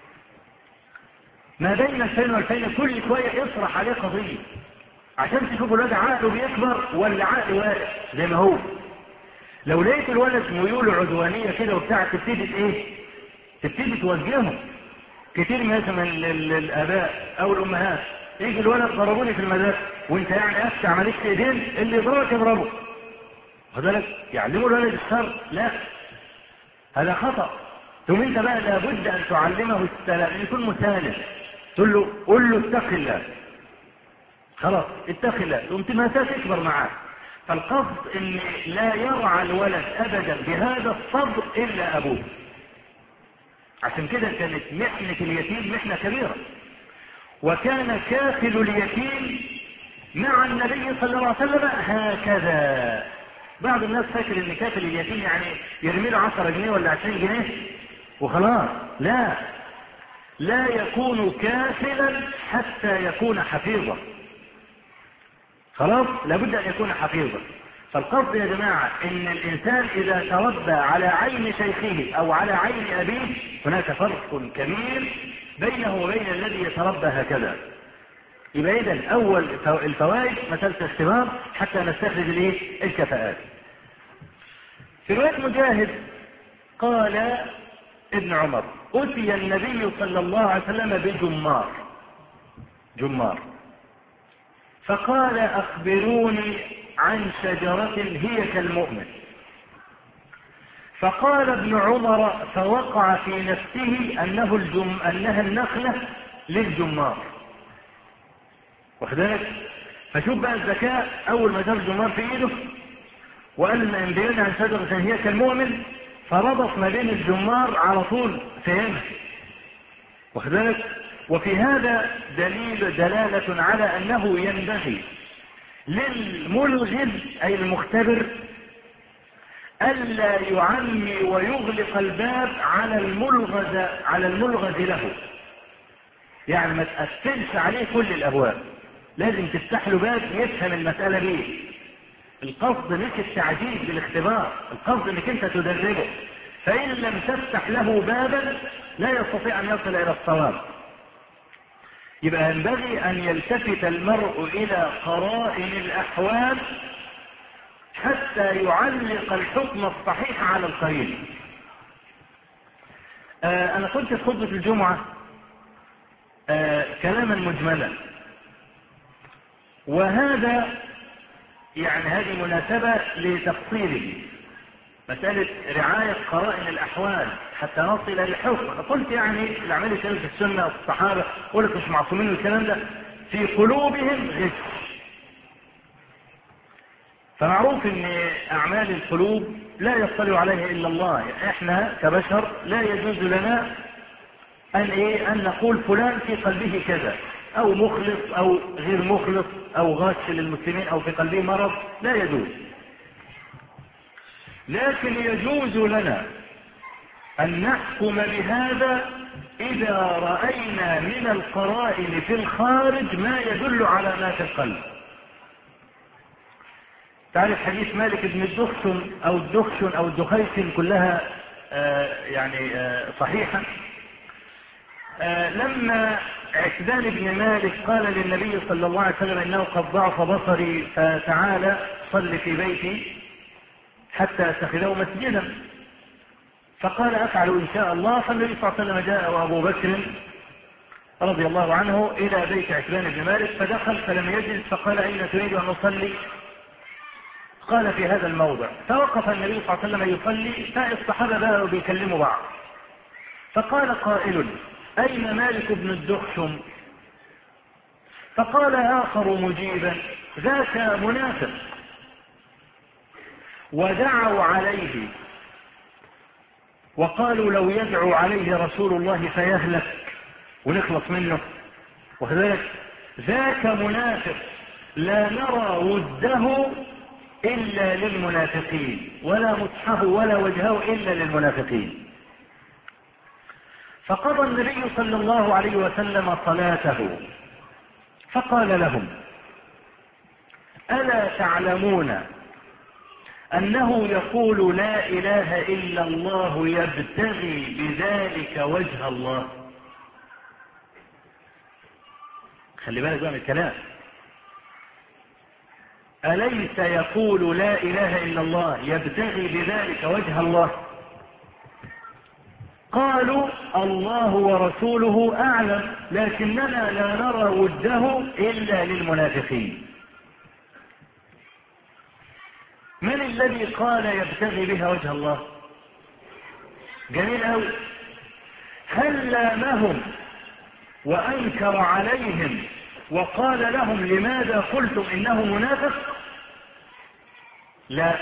ما بين الفين والفين كل شويه اطرح عليه قضيه عشان تشوف الولد عقله بيكبر ولا عقله واقف زي ما هو. لو لقيت الولد ميول عدوانيه كده وبتاع، تبتدي ايه؟ تبتدي توجهه. كتير مثلا الاباء او الامهات يجي الولد ضربوني في المدرسه، وانت يعني افتح عمليه ايدين، اللي يضربك يضربه، واخد بالك؟ يعلموا الولد الشر؟ لا، هذا خطأ. ثم انت بقى لابد ان تعلمه السلام، يكون مسالم، تقول له قل له اتق الله، خلاص اتق الله، قمت ما تكبر معاه. فالقصد ان لا يرعى الولد ابدا بهذا الصبر الا ابوه. عشان كده كانت محنة اليتيم محنة كبيرة، وكان كافل اليتيم مع النبي صلى الله عليه وسلم هكذا. بعض الناس فاكر ان كافل اليتيم يعني يرمي له 10 جنيه ولا 20 جنيه وخلاص. لا، لا يكون كافلا حتى يكون حفيظا. خلاص، لابد ان يكون حفيظا. فالقصد يا جماعة ان الانسان اذا تربى على عين شيخه او على عين ابيه، هناك فرق كبير بينه وبين الذي يتربى هكذا. يبقى اذا اول الفوائد مسألة الاختبار حتى نستخرج الكفاءات. في رواية مجاهد قال ابن عمر أتي النبي صلى الله عليه وسلم بجمار فقال أخبروني عن شجرة هي كالمؤمن. فقال ابن عمر فوقع في نفسه أنها النخلة للجمار، واخد بالك؟ فشوف بقى الذكاء، أول ما جاب الجمار في إيده وقال ان بينا عن شجرة هي كالمؤمن، فربط ما بين الجمار على طول فهمها، واخد بالك؟ وفي هذا دلالة على أنه ينبغي للملغز أي المختبر ألا يعمي ويغلق الباب على الملغز له. يعني ما تقفلش عليه كل الأبواب، لازم تفتح له باب يفهم المسألة دي. القصد مش التعجيز بالاختبار، القصد انك انت تدربه، فإن لم تفتح له بابا لا يستطيع أن يصل إلى الصواب. يبقى ينبغي أن يلتفت المرء إلى قرائن الأحوال حتى يعلق الحكم الصحيح على القريب. أنا قلت في خطبة الجمعة كلاما مجملا، وهذا يعني هذه مناسبة لتفصيله، مسألة رعاية قرائن الأحوال حتى نصل للحكم. قلت يعني الأعمال الشريفة في السنة والصحابة قلت مش معصومين الكلام ده، في قلوبهم غش. فمعروف ان أعمال القلوب لا يطلع عليها إلا الله. احنا كبشر لا يجوز لنا أن نقول فلان في قلبه كذا، أو مخلص أو غير مخلص أو غاش للمسلمين أو في قلبه مرض، لا يجوز. لكن يجوز لنا أن نحكم بهذا إذا رأينا من القرائن في الخارج ما يدل على ما في القلب. تعرف حديث مالك بن الدخشن أو الدخشن أو الدخيشن كلها يعني صحيحة. لما عتبان بن مالك قال للنبي صلى الله عليه وسلم إنه قد ضعف بصري فتعالى صل في بيتي حتى اتخذه مسجدا، فقال أفعل إن شاء الله. فالنبي صلى الله عليه وسلم جاء وأبو بكر رضي الله عنه إلى بيت عتبان بن مالك فدخل فلم يجلس، فقال أين تريد أن أصلي؟ قال في هذا الموضع. فوقف النبي صلى الله عليه وسلم يصلي، فالصحابة بقوا بيكلموا بعض، فقال قائل أين مالك بن الدخشم؟ فقال آخر مجيبا ذاك منافق. ودعوا عليه وقالوا لو يدعو عليه رسول الله فيهلك ونخلص منه، وكذلك ذاك منافق لا نرى وده إلا للمنافقين ولا مصحه ولا وجهه إلا للمنافقين. فقضى النبي صلى الله عليه وسلم صلاته فقال لهم ألا تعلمون أنه يقول لا إله إلا الله يبتغي بذلك وجه الله؟ خلي بالك بقى من الكلام. أليس يقول لا إله إلا الله يبتغي بذلك وجه الله؟ قالوا الله ورسوله أعلم لكننا لا نرى وده إلا للمنافقين. من الذي قال يبتغي بها وجه الله؟ جميل أوي. هل لامهم وأنكر عليهم وقال لهم لماذا قلتم إنه منافق؟ لا،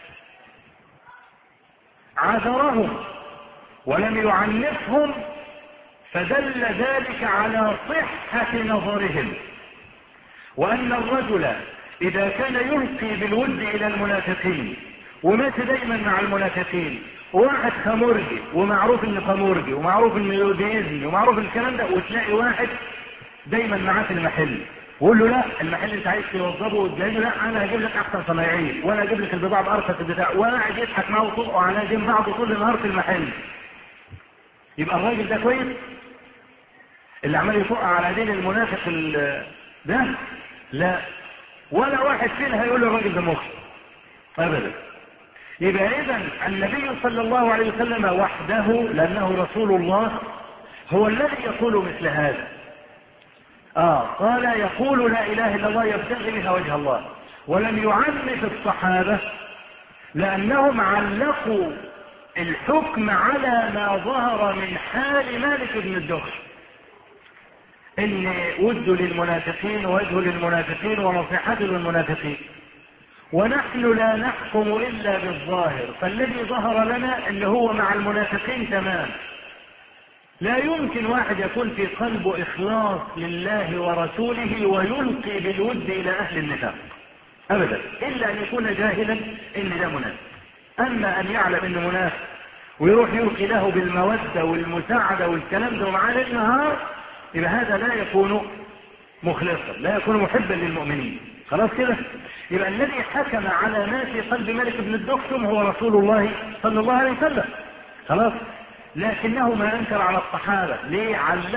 عذرهم ولم يعنفهم، فدل ذلك على صحة نظرهم، وأن الرجل إذا كان يلقي بالود إلى المنافقين ومات دايما مع المنافقين، واحد خمرجي ومعروف انه خمرجي ومعروف انه بيزني ومعروف الكلام ده، وتلاقي واحد دايما معاه في المحل وقول له لا المحل انت عايز توظفه، وتلاقي له لا انا هجيب لك احسن صنايعيه وانا هجيب لك البضاعه بارخص البتاع، وقاعد يضحك معاه وطقه على جنب بعض طول النهار في المحل. يبقى الراجل ده كويس؟ اللي عمال يطق على دين المنافق ده؟ لا، ولا واحد فينا هيقول له الراجل ده مخطئ ابدا. يبقى اذا النبي صلى الله عليه وسلم وحده لانه رسول الله هو الذي يقول مثل هذا. قال يقول لا اله الا الله يبتغي بها وجه الله، ولم يعنف الصحابه لانهم علقوا الحكم على ما ظهر من حال مالك بن الدخشم، ان وده للمنافقين ووجهه للمنافقين ونصيحته للمنافقين، ونحن لا نحكم إلا بالظاهر، فالذي ظهر لنا اللي هو مع المنافقين تمام. لا يمكن واحد يكون في قلبه إخلاص لله ورسوله ويلقي بالود إلى أهل النفاق أبدا، إلا أن يكون جاهلا إن ده منافق. أما أن يعلم إنه منافق ويروح يلقي له بالمودة والمساعدة والكلام ده معاه للنهار، يبقى هذا لا يكون مخلصا، لا يكون محبا للمؤمنين. خلاص كده؟ يبقى الذي حكم على ما في قلب مالك بن الدخشم هو رسول الله صلى الله عليه وسلم. خلاص؟ لكنه ما انكر على الصحابه، ليه؟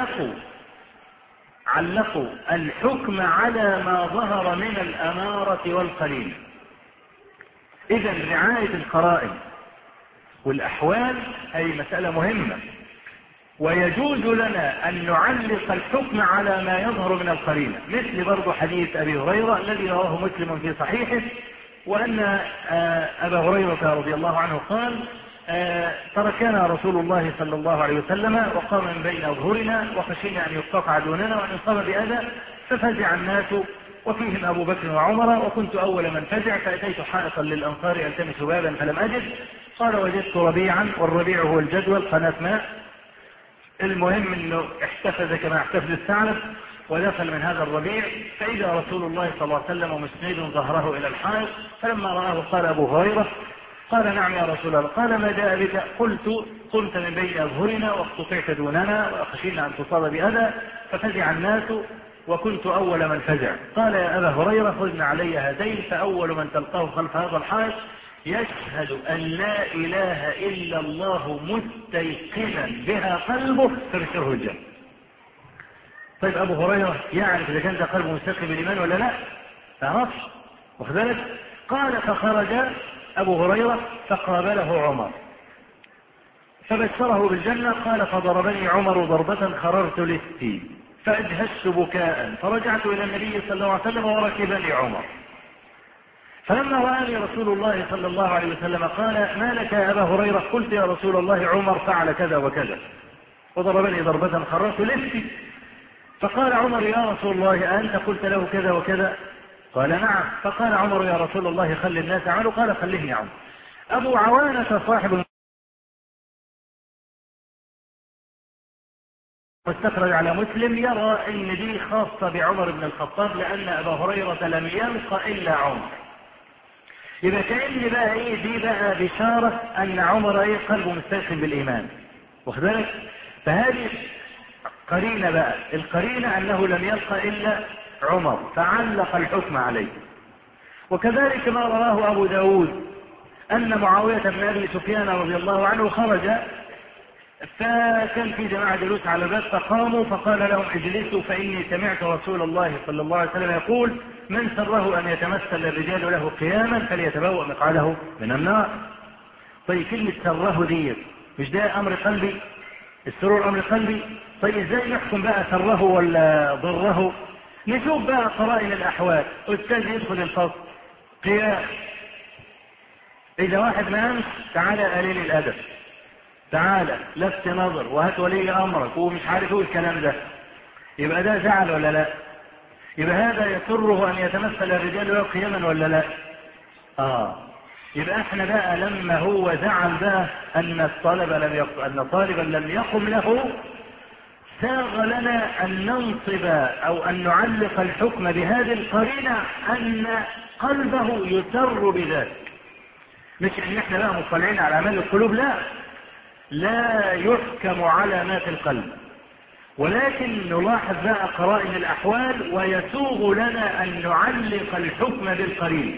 علقوا الحكم على ما ظهر من الاماره والقليل. اذا رعايه القرائن والاحوال هي مساله مهمه، ويجوز لنا أن نعلق الحكم على ما يظهر من القرينة، مثل برضو حديث أبي هريرة الذي رواه مسلم في صحيحه، وأن أبا هريرة رضي الله عنه قال تركنا رسول الله صلى الله عليه وسلم وقام من بين أظهرنا وخشينا أن يقطع دوننا وأن يصاب بأذى، ففزع الناس وفيهم أبو بكر وعمر، وكنت أول من فزع، فأتيت حائطا للأنصار ألتمس بابا فلم أجد، قال وجدت ربيعا، والربيع هو الجدول قناة ماء، المهم انه احتفظ كما احتفظ الثعلب، ودخل من هذا الربيع فاذا رسول الله صلى الله عليه وسلم مسند ظهره الى الحائط، فلما رآه قال ابو هريرة، قال نعم يا رسول الله، قال ما جاء بك؟ قلت قمت من بين اظهرنا واقتطعت دوننا وخشينا ان تصاب باذى ففزع الناس وكنت اول من فزع. قال يا ابا هريرة خذنا علي هذين، فاول من تلقاه خلف هذا الحائط يشهد أن لا إله إلا الله مستيقنا بها قلبه فبشره الجنة. طيب أبو هريرة يعرف إذا كان ده قلبه مستقيم بالإيمان ولا لا؟ تعرفش، واخد بالك؟ قال فخرج أبو هريرة فقابله عمر فبشره بالجنة. قال فضربني عمر ضربة خررت لستي فأجهشت بكاء فرجعت إلى النبي صلى الله عليه وسلم وركبني عمر. فلما رآني رسول الله صلى الله عليه وسلم قال ما لك يا أبا هريرة؟ قلت يا رسول الله عمر فعل كذا وكذا وضربني ضربة خررت لستي. فقال عمر يا رسول الله أنت قلت له كذا وكذا؟ قال نعم. فقال عمر يا رسول الله خل الناس عنه. قال خليني عنه. أبو عوانة صاحب مستخرج على مسلم يرى ان دي خاصة بعمر بن الخطاب لأن أبا هريرة لم يلقى إلا عمر. يبقى كأن بقى ايه دي بقى بشارة أن عمر ايه قلبه مستيقن بالإيمان، واخد بالك؟ فهذه قرينة بقى، القرينة أنه لم يلقى إلا عمر فعلق الحكم عليه. وكذلك ما رواه أبو داود أن معاوية بن أبي سفيان رضي الله عنه خرج فكان في جماعة جلوس على الباب فقاموا فقال لهم اجلسوا فإني سمعت رسول الله صلى الله عليه وسلم يقول من سره أن يتمثل الرجال له قياما فليتبوأ مقعده من النار. طيب كلمة سره دي مش ده أمر قلبي؟ السرور أمر قلبي. طيب ازاي نحكم بقى سره ولا ضره؟ نشوف بقى قرائن الأحوال. أستاذ يدخل الفصل قيام، إذا واحد ما أمس تعالى قليل الأدب، تعالى لفت نظر وهات ولي أمرك ومش عارف ايه الكلام ده، يبقى ده زعل ولا لا؟ يبقى هذا يسره أن يتمثل الرجال له قياما ولا لا؟ يبقى احنا بقى لما هو زعل بقى أن طالبا لم يقم له ساغ لنا أن ننصب أو أن نعلق الحكم بهذه القرينة أن قلبه يسر بذلك، مش ان احنا بقى مطلعين على أعمال القلوب، لا يحكم على ما في القلب، ولكن نلاحظ بقى قرائن الأحوال ويسوغ لنا أن نعلق الحكم بالقرين.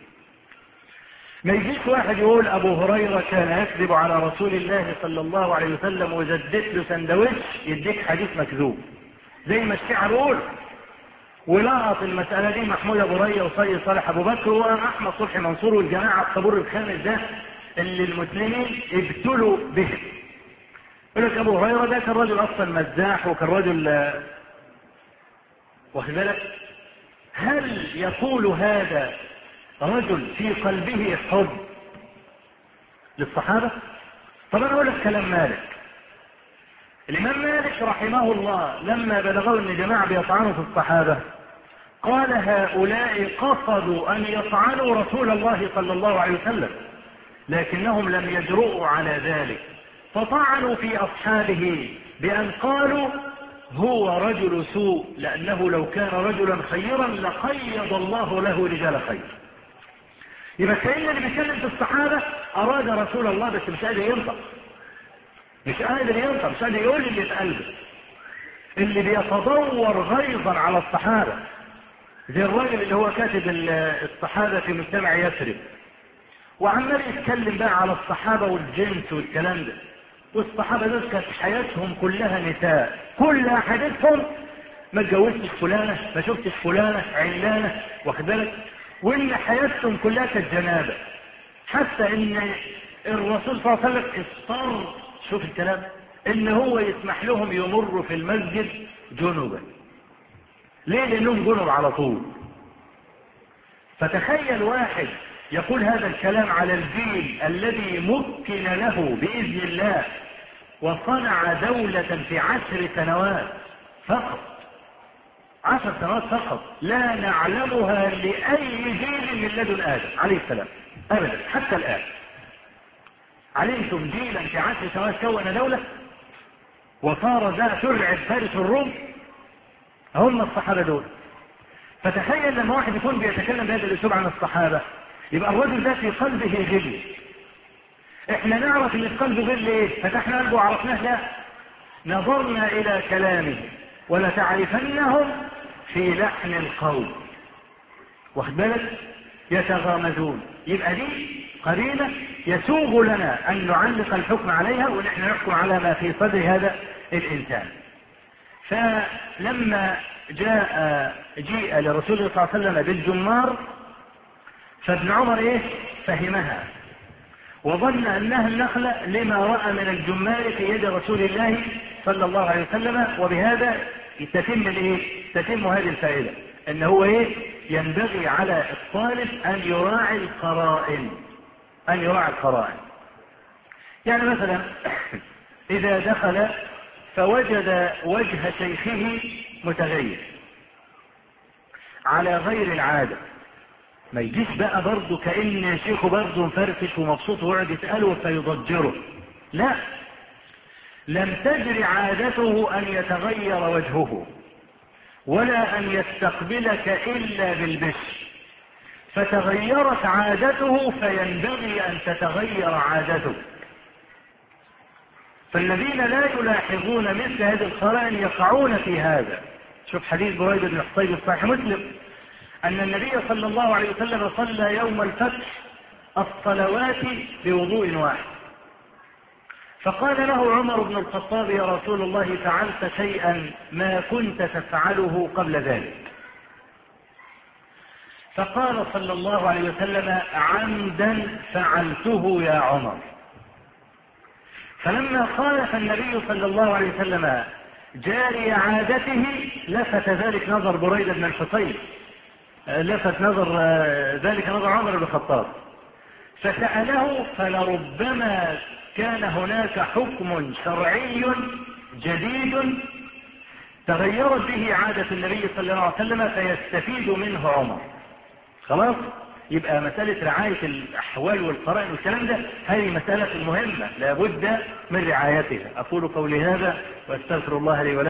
ما يجيش واحد يقول أبو هريرة كان يكذب على رسول الله صلى الله عليه وسلم وزدت له سندوتش يديك حديث مكذوب زي ما الشيعة يقول، ولقط المسألة دي محمود أبو ريا وسيد صالح أبو بكر وأحمد صلحي منصور والجماعة الطابور الخامس ده اللي المسلمين ابتلوا به. يقول لك أبو هريرة ده كان رجل أصلا مزاح وكان رجل، واخد بالك؟ هل يقول هذا رجل في قلبه حب للصحابة؟ طب أنا أقول لك كلام مالك. الإمام مالك رحمه الله لما بلغوا أن جماعة بيطعنوا في الصحابة قال هؤلاء قصدوا أن يطعنوا رسول الله صلى الله عليه وسلم لكنهم لم يجرؤوا على ذلك، فطعنوا في أصحابه بأن قالوا هو رجل سوء لأنه لو كان رجلا خيرا لقيض الله له رجال خير. يبقى كأن اللي بيتكلم في الصحابة أراد رسول الله بس مش قادر ينطق، مش قادر يقول اللي في قلبه، اللي بيتدور غيظا على الصحابة زي الراجل اللي هو كاتب الصحابة في مجتمع يثرب وعمال يتكلم بقى على الصحابة والجنس والكلام ده، والصحابة دول كانت حياتهم كلها نساء، كل حديثهم ما اتجوزتش فلانة ما شفتش فلانة علانة، واخد بالك؟ وان حياتهم كلها كانت جنابة، حتى ان الرسول صلى الله عليه وسلم اضطر، شوف الكلام، ان هو يسمح لهم يمروا في المسجد جنوبا. ليه؟ لانهم جنوب على طول. فتخيل واحد يقول هذا الكلام على الجيل الذي مكن له بإذن الله وصنع دولة في 10 سنوات فقط، 10 سنوات فقط، لا نعلمها لأي جيل من لدن آدم عليه السلام أبدا حتى الآن. علمتم جيلا في 10 سنوات كون دولة وصار ذا ترعب فارس الروم؟ هم الصحابة دول. فتخيل لما واحد يكون بيتكلم بهذا الأسلوب عن الصحابة يبقى الرجل ده في قلبه غل. احنا نعرف ان القلب غل ايه؟ فتحنا قلبه وعرفناه؟ لا، نظرنا الى كلامه ولتعرفنهم في لحن القول، واخد بالك؟ يتغامزون. يبقى دي قرينة يسوغ لنا ان نعلق الحكم عليها ونحن نحكم على ما في صدر هذا الانسان. فلما جيء لرسول الله صلى الله عليه وسلم بالجمار، فابن عمر فهمها وظن أنها النخلة لما رأى من الجمار في يد رسول الله صلى الله عليه وسلم، وبهذا تتم هذه الفائدة، أنه هو ينبغي على الطالب أن يراعي القرائن. يعني مثلا إذا دخل فوجد وجه شيخه متغير على غير العادة، ما يجيش بقى برضه كأن شيخه برضه مفرفش ومبسوط ويقعد يسأله فيضجره، لا، لم تجر عادته أن يتغير وجهه ولا أن يستقبلك إلا بالبشر، فتغيرت عادته فينبغي أن تتغير عادته. فالذين لا يلاحظون مثل هذه القرائن يقعون في هذا. شوف حديث بريدة بن حصيب في صحيح مسلم أن النبي صلى الله عليه وسلم صلى يوم الفتح الصلوات بوضوء واحد، فقال له عمر بن الخطاب: يا رسول الله، فعلت شيئا ما كنت تفعله قبل ذلك. فقال صلى الله عليه وسلم: عمدا فعلته يا عمر. فلما خالف النبي صلى الله عليه وسلم جاري عادته لفت ذلك نظر بريدة بن الحصيب، لفت ذلك نظر عمر بن الخطاب، فسأله: فلربما كان هناك حكم شرعي جديد تغيرت به عادة النبي صلى الله عليه وسلم فيستفيد منه عمر. خلاص، يبقى مسألة رعاية الأحوال والقرائن والكلام ده هذه مسألة مهمة لا بد من رعايتها. أقول قولي هذا وأستغفر الله لي ولكم.